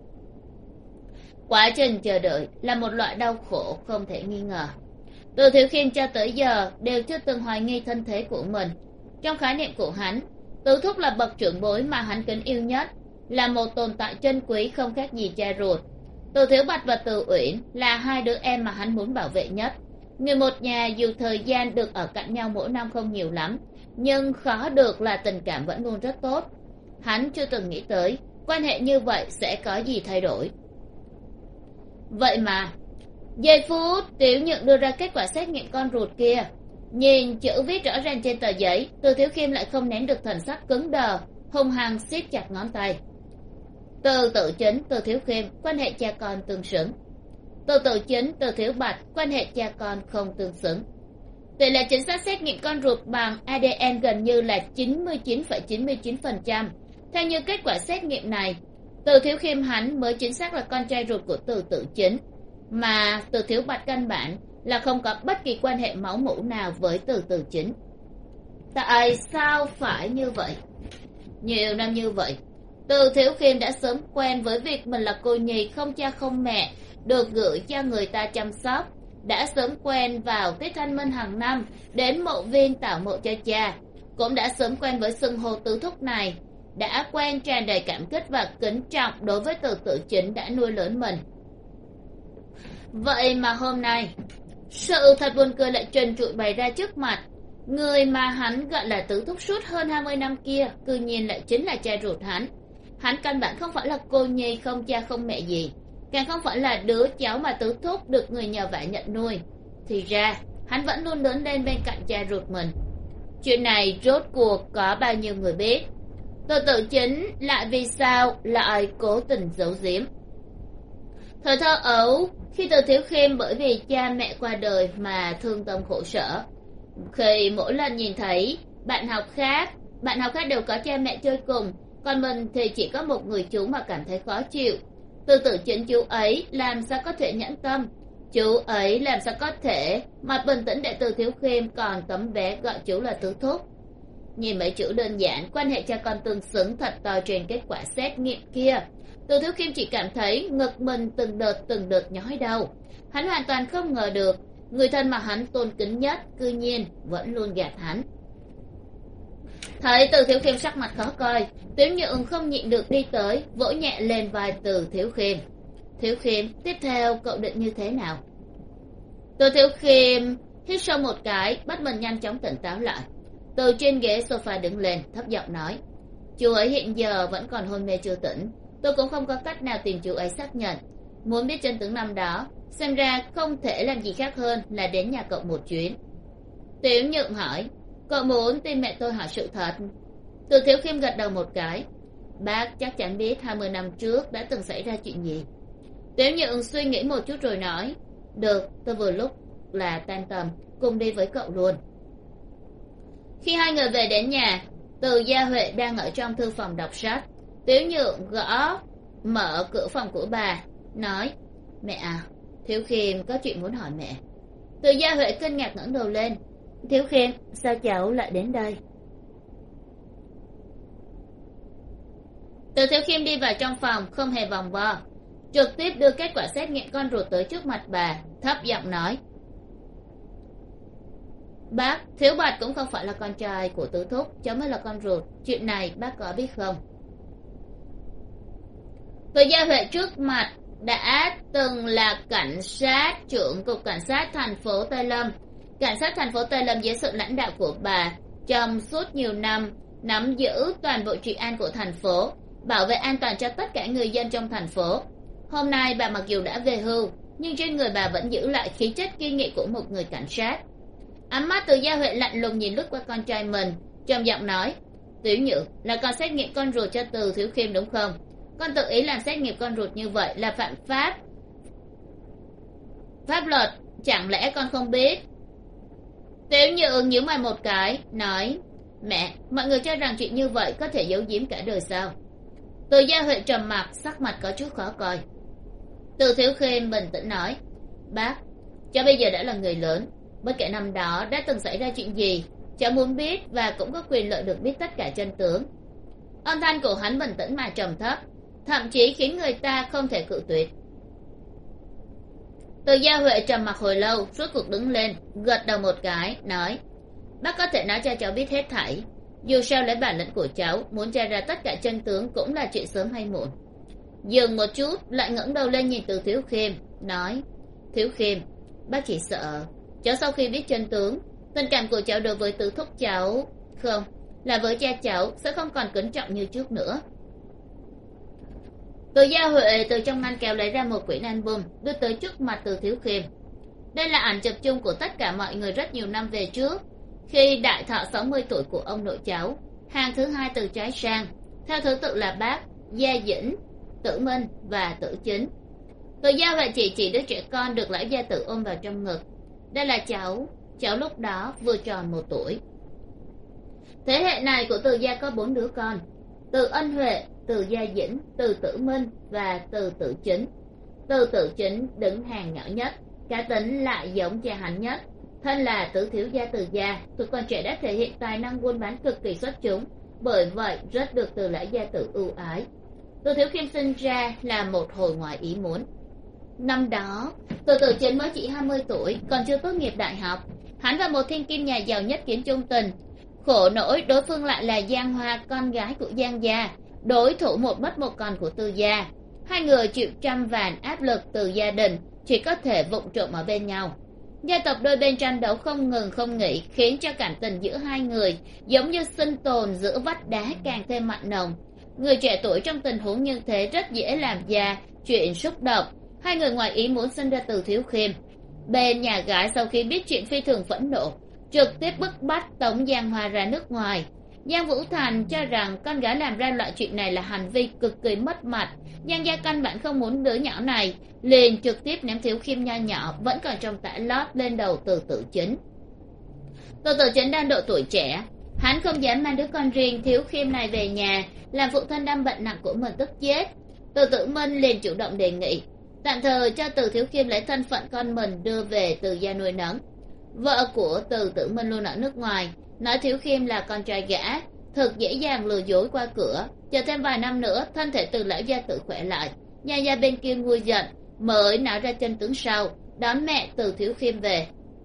Quá trình chờ đợi là một loại đau khổ không thể nghi ngờ. Từ Thiếu Khiêm cho tới giờ đều chưa từng hoài nghi thân thế của mình. Trong khái niệm của hắn, Tứ Thúc là bậc trưởng bối mà hắn kính yêu nhất, là một tồn tại chân quý không khác gì cha ruột. Từ Thiếu Bạch và Từ Uyển là hai đứa em mà hắn muốn bảo vệ nhất. Người một nhà dù thời gian được ở cạnh nhau mỗi năm không nhiều lắm, nhưng khó được là tình cảm vẫn luôn rất tốt. Hắn chưa từng nghĩ tới quan hệ như vậy sẽ có gì thay đổi. Vậy mà giây phút Tiểu Nhượng đưa ra kết quả xét nghiệm con ruột kia, nhìn chữ viết rõ ràng trên tờ giấy, Từ Thiếu Khiêm lại không nén được thần sắc cứng đờ, hung hăng siết chặt ngón tay. Từ Tử Chính, Từ Thiếu Khiêm, quan hệ cha con tương xứng. Từ Tử Chính, Từ Thiếu Bạch, quan hệ cha con không tương xứng. Tỷ lệ chính xác xét nghiệm con ruột bằng ADN gần như là 99,99%. Theo như kết quả xét nghiệm này, Từ Thiếu Khiêm hắn mới chính xác là con trai ruột của Từ Tử Chính, mà Từ Thiếu Bạch căn bản là không có bất kỳ quan hệ máu mủ nào với Từ Tử Chính. Tại sao phải như vậy? Nhiều năm như vậy, Từ Thiếu Khiêm đã sớm quen với việc mình là cô nhi không cha không mẹ, được gửi cho người ta chăm sóc, đã sớm quen vào Tết Thanh Minh hàng năm đến mộ viên tảo mộ cho cha, cũng đã sớm quen với xưng hô Tứ Thúc này, đã quen tràn đầy cảm kích và kính trọng đối với Từ Tử Chính đã nuôi lớn mình. Vậy mà hôm nay, sự thật buồn cười lại trần trụi bày ra trước mặt. Người mà hắn gọi là Tứ Thúc suốt hơn 20 năm kia, cư nhiên lại chính là cha ruột hắn. Hắn căn bản không phải là cô nhi không cha không mẹ gì, càng không phải là đứa cháu mà Tứ Thúc được người nhờ vả nhận nuôi. Thì ra hắn vẫn luôn lớn lên bên cạnh cha ruột mình. Chuyện này rốt cuộc có bao nhiêu người biết? Từ Tử Chính lại vì sao lại cố tình giấu giếm? Thời thơ ấu, khi Từ Thiếu Khiêm bởi vì cha mẹ qua đời mà thương tâm khổ sở, khi mỗi lần nhìn thấy bạn học khác đều có cha mẹ chơi cùng, còn mình thì chỉ có một người chú mà cảm thấy khó chịu. Từ Tử Chính chú ấy làm sao có thể nhẫn tâm, chú ấy làm sao có thể mà bình tĩnh để Từ Thiếu Khiêm còn tấm vé gọi chú là Tứ Thúc. Nhìn mấy chữ đơn giản quan hệ cha con tương xứng thật to trên kết quả xét nghiệm kia, Từ Thiếu Khiêm chỉ cảm thấy ngực mình từng đợt nhói đau. Hắn hoàn toàn không ngờ được người thân mà hắn tôn kính nhất cư nhiên vẫn luôn gạt hắn. Thấy Từ Thiếu Khiêm sắc mặt khó coi, Tiểu Nhượng không nhịn được đi tới vỗ nhẹ lên vai Từ Thiếu Khiêm. Thiếu Khiêm, tiếp theo cậu định như thế nào? Từ Thiếu Khiêm hít sâu một cái, bắt mình nhanh chóng tỉnh táo lại. Từ trên ghế sofa đứng lên, thấp giọng nói, chú ấy hiện giờ vẫn còn hôn mê chưa tỉnh, tôi cũng không có cách nào tìm chú ấy xác nhận. muốn biết chân tướng năm đó, xem ra không thể làm gì khác hơn là đến nhà cậu một chuyến. Tiểu Nhượng hỏi, cậu muốn tin mẹ tôi hỏi sự thật? Từ Thiếu Khiêm gật đầu một cái. Bác chắc chắn biết 20 năm trước đã từng xảy ra chuyện gì. Tiểu Nhượng suy nghĩ một chút rồi nói, được, tôi vừa lúc là tan tầm, cùng đi với cậu luôn. Khi hai người về đến nhà, Từ Gia Huệ đang ở trong thư phòng đọc sách. Tiểu Nhượng gõ mở cửa phòng của bà, nói, mẹ à, Thiếu Khiêm có chuyện muốn hỏi mẹ. Từ Gia Huệ kinh ngạc ngẩng đầu lên. Thiếu Khiêm, sao cháu lại đến đây? Từ Thiếu Khiêm đi vào trong phòng, không hề vòng vo, trực tiếp đưa kết quả xét nghiệm con ruột tới trước mặt bà, thấp giọng nói, bác, Thiếu Bạch cũng không phải là con trai của Tứ Thúc, cháu mới là con ruột, chuyện này bác có biết không? Từ Gia Huệ trước mặt đã từng là cảnh sát trưởng cục cảnh sát thành phố Tây Lâm. Cảnh sát thành phố Tây Lâm dưới sự lãnh đạo của bà trong suốt nhiều năm nắm giữ toàn bộ trị an của thành phố, bảo vệ an toàn cho tất cả người dân trong thành phố. Hôm nay bà mặc dù đã về hưu, nhưng trên người bà vẫn giữ lại khí chất kiên nghị của một người cảnh sát. Ánh mắt Từ Gia Huệ lạnh lùng nhìn lướt qua con trai mình, trầm giọng nói, Tiểu Nhượng, là con xét nghiệm con ruột cho Từ Thiếu Khiêm đúng không? Con tự ý làm xét nghiệm con ruột như vậy là phạm pháp luật, chẳng lẽ con không biết? Tiểu Nhượng nhíu mày một cái, nói, mẹ, mọi người cho rằng chuyện như vậy có thể giấu giếm cả đời sao? Từ Gia Huệ trầm mặc, sắc mặt có chút khó coi. Từ Thiếu Khiêm bình tĩnh nói, bác, cháu bây giờ đã là người lớn, bất kể năm đó đã từng xảy ra chuyện gì, cháu muốn biết và cũng có quyền lợi được biết tất cả chân tướng. Âm thanh của hắn bình tĩnh mà trầm thấp, thậm chí khiến người ta không thể cự tuyệt. Từ Gia Huệ trầm mặc hồi lâu, rốt cuộc đứng lên, gật đầu một cái, nói, bác có thể nói cho cháu biết hết thảy. Dù sao lấy bản lĩnh của cháu, muốn tra ra tất cả chân tướng cũng là chuyện sớm hay muộn. Dừng một chút, lại ngẩng đầu lên nhìn Từ Thiếu Khiêm, nói, Thiếu Khiêm, bác chỉ sợ cháu sau khi biết chân tướng, tình cảm của cháu đối với Tứ Thúc cháu, không, là với cha cháu sẽ không còn kính trọng như trước nữa. Từ Gia Huệ từ trong ngăn kéo lấy ra một quyển album, đưa tới trước mặt Từ Thiếu Khiêm. Đây là ảnh chụp chung của tất cả mọi người rất nhiều năm về trước, khi đại thọ 60 tuổi của ông nội cháu, hàng thứ hai từ trái sang, theo thứ tự là bác, Gia Dĩnh, Tử Minh và Tử Chính. Từ Gia Huệ chỉ đứa trẻ con được lão gia Tử ôm vào trong ngực. Đây là cháu lúc đó vừa tròn 1 tuổi. Thế hệ này của Từ gia có 4 đứa con, Từ Ân Huệ, Từ Gia Dĩnh, Từ Tử Minh và Từ Tử Chính. Từ Tử Chính đứng hàng nhỏ nhất, cá tính lại giống cha hắn nhất. Thân là tứ thiếu gia Từ gia, tuổi còn trẻ đã thể hiện tài năng buôn bán cực kỳ xuất chúng, bởi vậy rất được Từ lão gia Tử ưu ái. Từ Thiếu Khiêm sinh ra là một hồi ngoài ý muốn. Năm đó, Từ Tử Chính mới chỉ 20 tuổi, còn chưa tốt nghiệp đại học. Hắn và một thiên kim nhà giàu nhất kiến chung tình. Khổ nỗi đối phương lại là Giang Hoa, con gái của Giang gia, đối thủ một mất một còn của Từ gia. Hai người chịu trăm vạn áp lực từ gia đình, chỉ có thể vụng trộm ở bên nhau. Gia tộc đôi bên tranh đấu không ngừng không nghỉ, khiến cho cảm tình giữa hai người giống như sinh tồn giữa vách đá càng thêm mặn nồng. Người trẻ tuổi trong tình huống như thế rất dễ làm ra chuyện xúc động. Hai người ngoài ý muốn sinh ra Từ Thiếu Khiêm. Bên nhà gái sau khi biết chuyện phi thường phẫn nộ, trực tiếp bức bách tống Giang Hoa ra nước ngoài. Giang Vũ Thành cho rằng con gái làm ra loại chuyện này là hành vi cực kỳ mất mặt. Giang gia căn bản không muốn đứa nhỏ này, liền trực tiếp ném Thiếu Khiêm nho nhỏ vẫn còn trong tã lót lên đầu Từ Tử Chính. Từ Tử Chính đang độ tuổi trẻ, hắn không dám mang đứa con riêng Thiếu Khiêm này về nhà, làm phụ thân đang bệnh nặng của mình tức chết. Từ Tử Minh liền chủ động đề nghị tạm thời cho Từ Thiếu Khiêm lấy thân phận con mình đưa về Từ gia nuôi nấng. Vợ của Từ Tử Minh luôn ở nước ngoài, nói Thiếu Khiêm là con trai gã, thật dễ dàng lừa dối qua cửa. Chờ thêm vài năm nữa, thân thể Từ lão gia Tử khỏe lại, nhà gia bên kia nguôi giận, mới nói ra chân tướng sau, đón mẹ Từ Thiếu Khiêm về.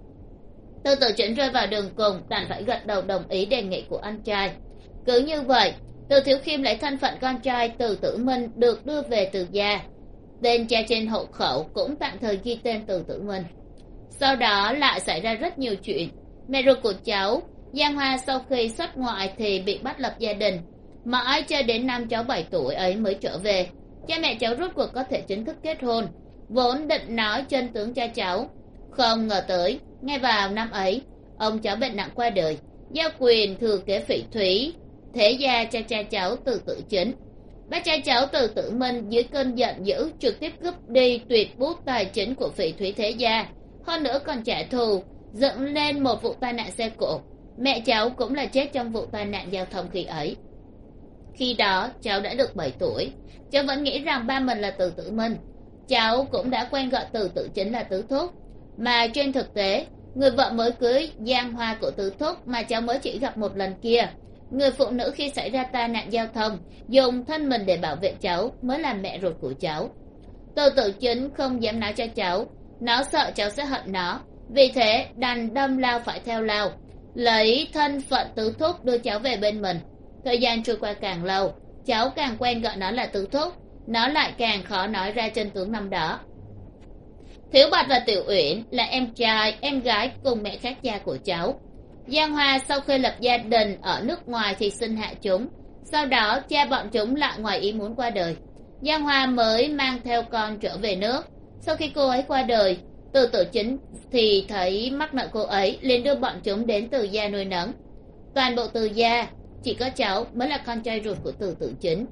Từ Tử Chính rơi vào đường cùng, đành phải gật đầu đồng ý đề nghị của anh trai. Cứ như vậy, Từ Thiếu Khiêm lấy thân phận con trai Từ Tử Minh được đưa về Từ gia. Tên cha trên hộ khẩu cũng tạm thời ghi tên Từ Tử Minh. Sau đó lại xảy ra rất nhiều chuyện. Mẹ ruột của cháu Giang Hoa sau khi xuất ngoại thì bị bắt lập gia đình, mãi cho đến năm cháu 7 tuổi ấy mới trở về. Cha mẹ cháu rốt cuộc có thể chính thức kết hôn. vốn định nói chân tướng cho cháu, không ngờ tới ngay vào năm ấy ông cháu bệnh nặng qua đời, giao quyền thừa kế Phỉ Thúy thế gia cho cha cháu Từ Tự Chính. Bác cha cháu Từ Tử Minh dưới cơn giận dữ trực tiếp cướp đi tuyệt bút tài chính của Phỉ Thúy thế gia, hơn nữa còn trả thù, dựng lên một vụ tai nạn xe cộ. Mẹ cháu cũng là chết trong vụ tai nạn giao thông khi ấy. Khi đó cháu đã được 7 tuổi, cháu vẫn nghĩ rằng ba mình là Từ Tử Minh. Cháu cũng đã quen gọi Từ Tự Chính là tứ thúc, mà trên thực tế người vợ mới cưới Giang Hoa của tứ thúc mà cháu mới chỉ gặp một lần kia, người phụ nữ khi xảy ra tai nạn giao thông dùng thân mình để bảo vệ cháu mới là mẹ ruột của cháu. Từ Tự Chính không dám nói cho cháu, nó sợ cháu sẽ hận nó, vì thế đành đâm lao phải theo lao, lấy thân phận tứ thúc đưa cháu về bên mình. Thời gian trôi qua càng lâu, cháu càng quen gọi nó là tứ thúc, nó lại càng khó nói ra chân tướng năm đó. Thiếu Bạch và Tiểu Uyển là em trai em gái cùng mẹ khác cha của cháu. Giang Hoa sau khi lập gia đình ở nước ngoài thì sinh hạ chúng, sau đó cha bọn chúng lại ngoài ý muốn qua đời. Giang Hoa mới mang theo con trở về nước. Sau khi cô ấy qua đời, Từ Tự Chính thì thấy mắc nợ cô ấy, liền đưa bọn chúng đến Từ gia nuôi nấng. Toàn bộ Từ gia chỉ có cháu mới là con trai ruột của Từ Tự Chính.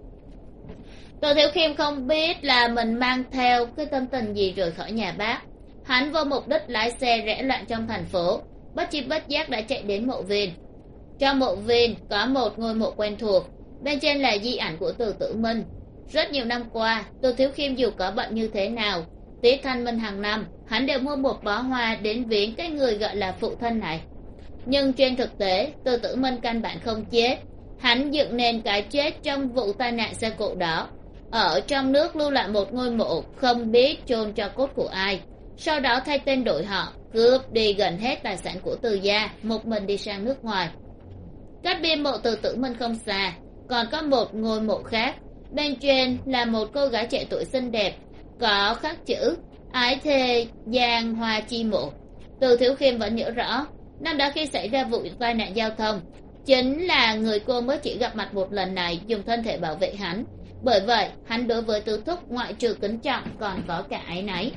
Từ Thiếu Khiêm không biết là mình mang theo cái tâm tình gì rời khỏi nhà bác. Hắn vô mục đích lái xe rẽ loạn trong thành phố, bất chi bất giác đã chạy đến mộ viên. Trong mộ viên có một ngôi mộ quen thuộc, bên trên là di ảnh của Từ Tử Minh. Rất nhiều năm qua, Từ Thiếu Khiêm dù có bận như thế nào, tiết thanh minh hàng năm hắn đều mua một bó hoa đến viếng cái người gọi là phụ thân này. Nhưng trên thực tế Từ Tử Minh căn bản không chết, hắn dựng nên cái chết trong vụ tai nạn xe cộ đó, ở trong nước lưu lại một ngôi mộ không biết chôn cho cốt của ai, sau đó thay tên đổi họ, cướp đi gần hết tài sản của Từ gia, một mình đi sang nước ngoài. Cách bia mộ Từ Tử Minh không xa còn có một ngôi mộ khác, bên trên là một cô gái trẻ tuổi xinh đẹp, có khắc chữ ái thê Giang Hoa chi mộ. Từ Thiếu Khiêm vẫn nhớ rõ, năm đó khi xảy ra vụ tai nạn giao thông, chính là người cô mới chỉ gặp mặt một lần này dùng thân thể bảo vệ hắn. Bởi vậy hắn đối với tứ thúc ngoại trừ kính trọng còn có cả áy náy.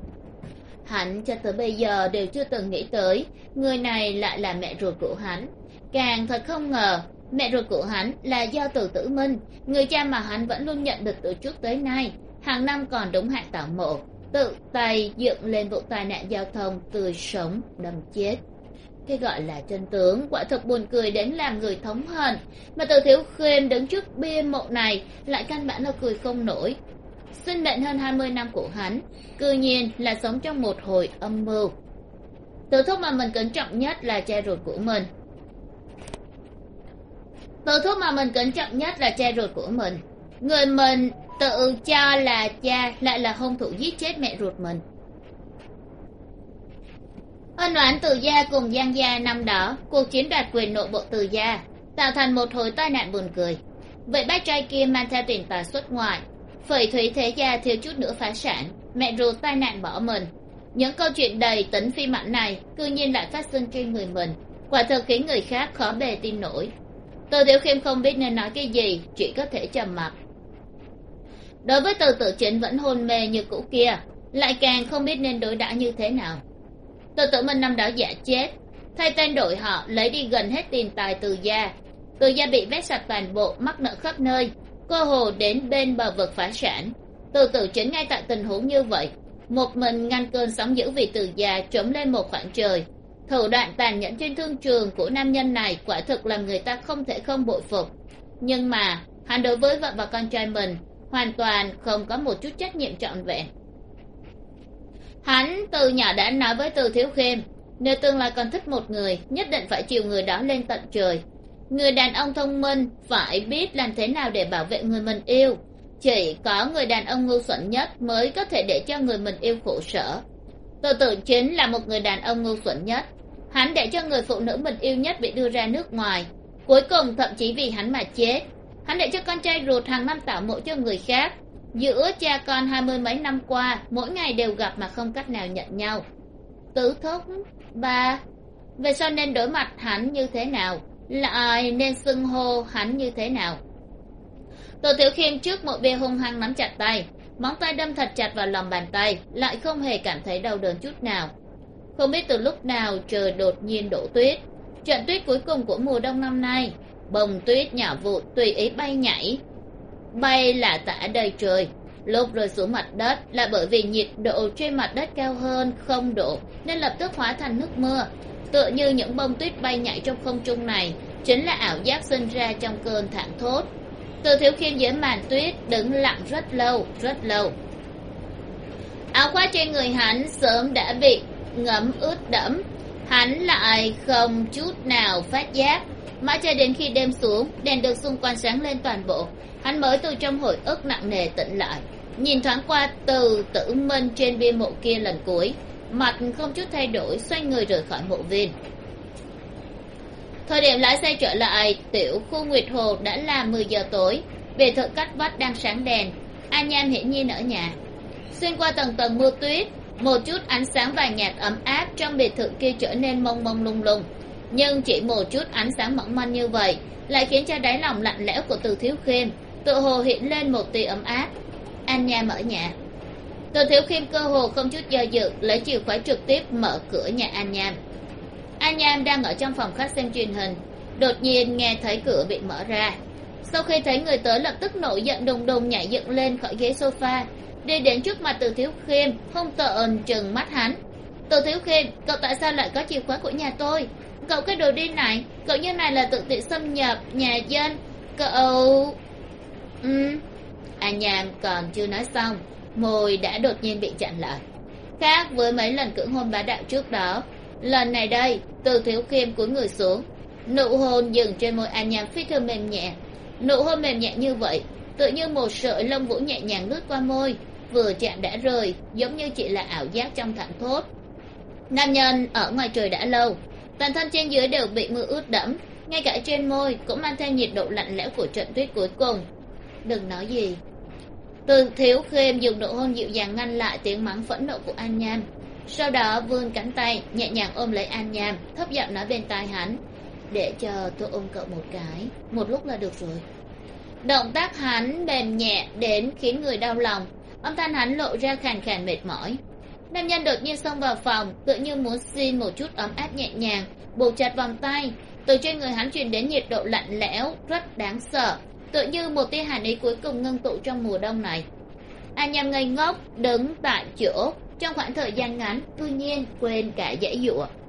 Hắn cho tới bây giờ đều chưa từng nghĩ tới người này lại là mẹ ruột của hắn. Càng thật không ngờ mẹ ruột của hắn là do Từ Tử Minh, người cha mà hắn vẫn luôn nhận được từ trước tới nay, hàng năm còn đúng hạn tảo mộ, tự tay dựng lên vụ tai nạn giao thông tươi sống đâm chết. Cái gọi là chân tướng quả thực buồn cười đến làm người thống hận, mà Từ Thiếu Khiêm đứng trước bia mộ này lại căn bản là cười không nổi. Sinh mệnh hơn 20 năm của hắn cư nhiên là sống trong một hồi âm mưu. Từ thúc mà mình kính trọng nhất là cha ruột của mình. Từ thúc mà mình kính trọng nhất là cha ruột của mình. Người mình tự cho là cha lại là hung thủ giết chết mẹ ruột mình. Ân oán Từ gia cùng Giang gia năm đó, cuộc chiến đoạt quyền nội bộ Từ gia tạo thành một hồi tai nạn buồn cười. Vậy bác trai kia mang theo tiền tài xuất ngoại, Phỉ Thúy thế gia thiếu chút nữa phá sản, mẹ ruột tai nạn bỏ mình. Những câu chuyện đầy tính phim ảnh này cư nhiên lại phát sinh trên người mình, quả thực khiến người khác khó bề tin nổi. Từ Thiếu Khiêm không biết nên nói cái gì, chỉ có thể trầm mặc. Đối với Từ Tự Chính vẫn hôn mê như cũ kia, lại càng không biết nên đối đãi như thế nào. Từ Tử Minh năm đó giả chết, thay tên đổi họ, lấy đi gần hết tiền tài Từ gia. Từ gia bị vét sạch toàn bộ, mắc nợ khắp nơi, cơ hồ đến bên bờ vực phá sản. Từ Tự Chính ngay tại tình huống như vậy, một mình ngăn cơn sóng dữ vì Từ gia trống lên một khoảng trời. Thủ đoạn tàn nhẫn trên thương trường của nam nhân này quả thực làm người ta không thể không bội phục. Nhưng mà hắn đối với vợ và con trai mình hoàn toàn không có một chút trách nhiệm trọn vẹn. Hắn từ nhỏ đã nói với Từ Thiếu Khiêm, nếu tương lai còn thích một người, nhất định phải chiều người đó lên tận trời. Người đàn ông thông minh phải biết làm thế nào để bảo vệ người mình yêu. Chỉ có người đàn ông ngu xuẩn nhất mới có thể để cho người mình yêu khổ sở. Từ Tự Chính là một người đàn ông ngu xuẩn nhất. Hắn để cho người phụ nữ mình yêu nhất bị đưa ra nước ngoài, cuối cùng thậm chí vì hắn mà chết. Hắn để cho con trai ruột hàng năm tảo mộ cho người khác. Giữa cha con 20 mấy năm qua, mỗi ngày đều gặp mà không cách nào nhận nhau. Tứ thúc, ba, về sau nên đối mặt hắn như thế nào, lại nên xưng hô hắn như thế nào? Từ Tiểu Khiêm trước mộ bia hung hăng nắm chặt tay, móng tay đâm thật chặt vào lòng bàn tay, lại không hề cảm thấy đau đớn chút nào. Không biết từ lúc nào trời đột nhiên đổ tuyết. Trận tuyết cuối cùng của mùa đông năm nay, bông tuyết nhỏ vụn tùy ý bay nhảy, bay lả tả đầy trời. Lúc rơi xuống mặt đất là bởi vì nhiệt độ trên mặt đất cao hơn 0 độ nên lập tức hóa thành nước mưa. Tựa như những bông tuyết bay nhảy trong không trung này chính là ảo giác sinh ra trong cơn thảng thốt. Từ Thiếu Khiêm dưới màn tuyết đứng lặng rất lâu rất lâu. Áo khoác trên người hắn sớm đã bị ngấm ướt đẫm, hắn lại không chút nào phát giác. Mãi cho đến khi đêm xuống, đèn đường xung quanh sáng lên toàn bộ, hắn mới từ trong hồi ức nặng nề tỉnh lại, nhìn thoáng qua Từ Tử Minh trên bia mộ kia lần cuối, mặt không chút thay đổi, xoay người rời khỏi mộ viên. Thời điểm lái xe trở lại tiểu khu Nguyệt Hồ đã là 10 giờ tối. Biệt thự Cắt Vắt đang sáng đèn. An Nham hiển nhiên ở nhà. Xuyên qua tầng tầng mưa tuyết, một chút ánh sáng vàng nhạt ấm áp trong biệt thự kia trở nên mông mông lung lung. Nhưng chỉ một chút ánh sáng mỏng manh như vậy lại khiến cho đáy lòng lạnh lẽo của Từ Thiếu Khiêm tự hồ hiện lên một tia ấm áp. An Nham ở nhà. Từ Thiếu Khiêm cơ hồ không chút do dự lấy chìa khóa trực tiếp mở cửa nhà An Nham. An Nham đang ở trong phòng khách xem truyền hình, đột nhiên nghe thấy cửa bị mở ra. Sau khi thấy người tới lập tức nổi giận đùng đùng nhảy dựng lên khỏi ghế sofa, đi đến trước mặt Từ Thiếu Khiêm, hung tợn trừng mắt hắn. Từ Thiếu Khiêm, cậu tại sao lại có chìa khóa của nhà tôi? Cậu cái đồ đi này, cậu như này là tự tiện xâm nhập nhà dân. Cậu... An Nham còn chưa nói xong, môi đã đột nhiên bị chặn lại. Khác với mấy lần cưỡng hôn bá đạo trước đó, lần này đây Từ Thiếu Khiêm cúi người xuống, nụ hôn dừng trên môi An Nham phi thường mềm nhẹ. Nụ hôn mềm nhẹ như vậy tự như một sợi lông vũ nhẹ nhàng lướt qua môi, vừa chạm đã rời, giống như chỉ là ảo giác trong thảng thốt. Nam nhân ở ngoài trời đã lâu, toàn thân trên dưới đều bị mưa ướt đẫm, ngay cả trên môi cũng mang theo nhiệt độ lạnh lẽo của trận tuyết cuối cùng. Đừng nói gì. Từ Thiếu Khiêm dùng nụ hôn dịu dàng ngăn lại tiếng mắng phẫn nộ của An Nham, sau đó vươn cánh tay nhẹ nhàng ôm lấy An Nham, thấp giọng nói bên tai hắn, để cho tôi ôm cậu một cái, một lúc là được rồi. Động tác hắn mềm nhẹ đến khiến người đau lòng, âm thanh hắn lộ ra khàn khàn mệt mỏi. Nam nhân đột nhiên xông vào phòng, tự như muốn xin một chút ấm áp nhẹ nhàng, buộc chặt vòng tay. Từ trên người hắn truyền đến nhiệt độ lạnh lẽo rất đáng sợ, tự như một tia hàn ý cuối cùng ngưng tụ trong mùa đông này. An Nham ngây ngốc đứng tại chỗ trong khoảng thời gian ngắn, tự nhiên quên cả giãy giụa.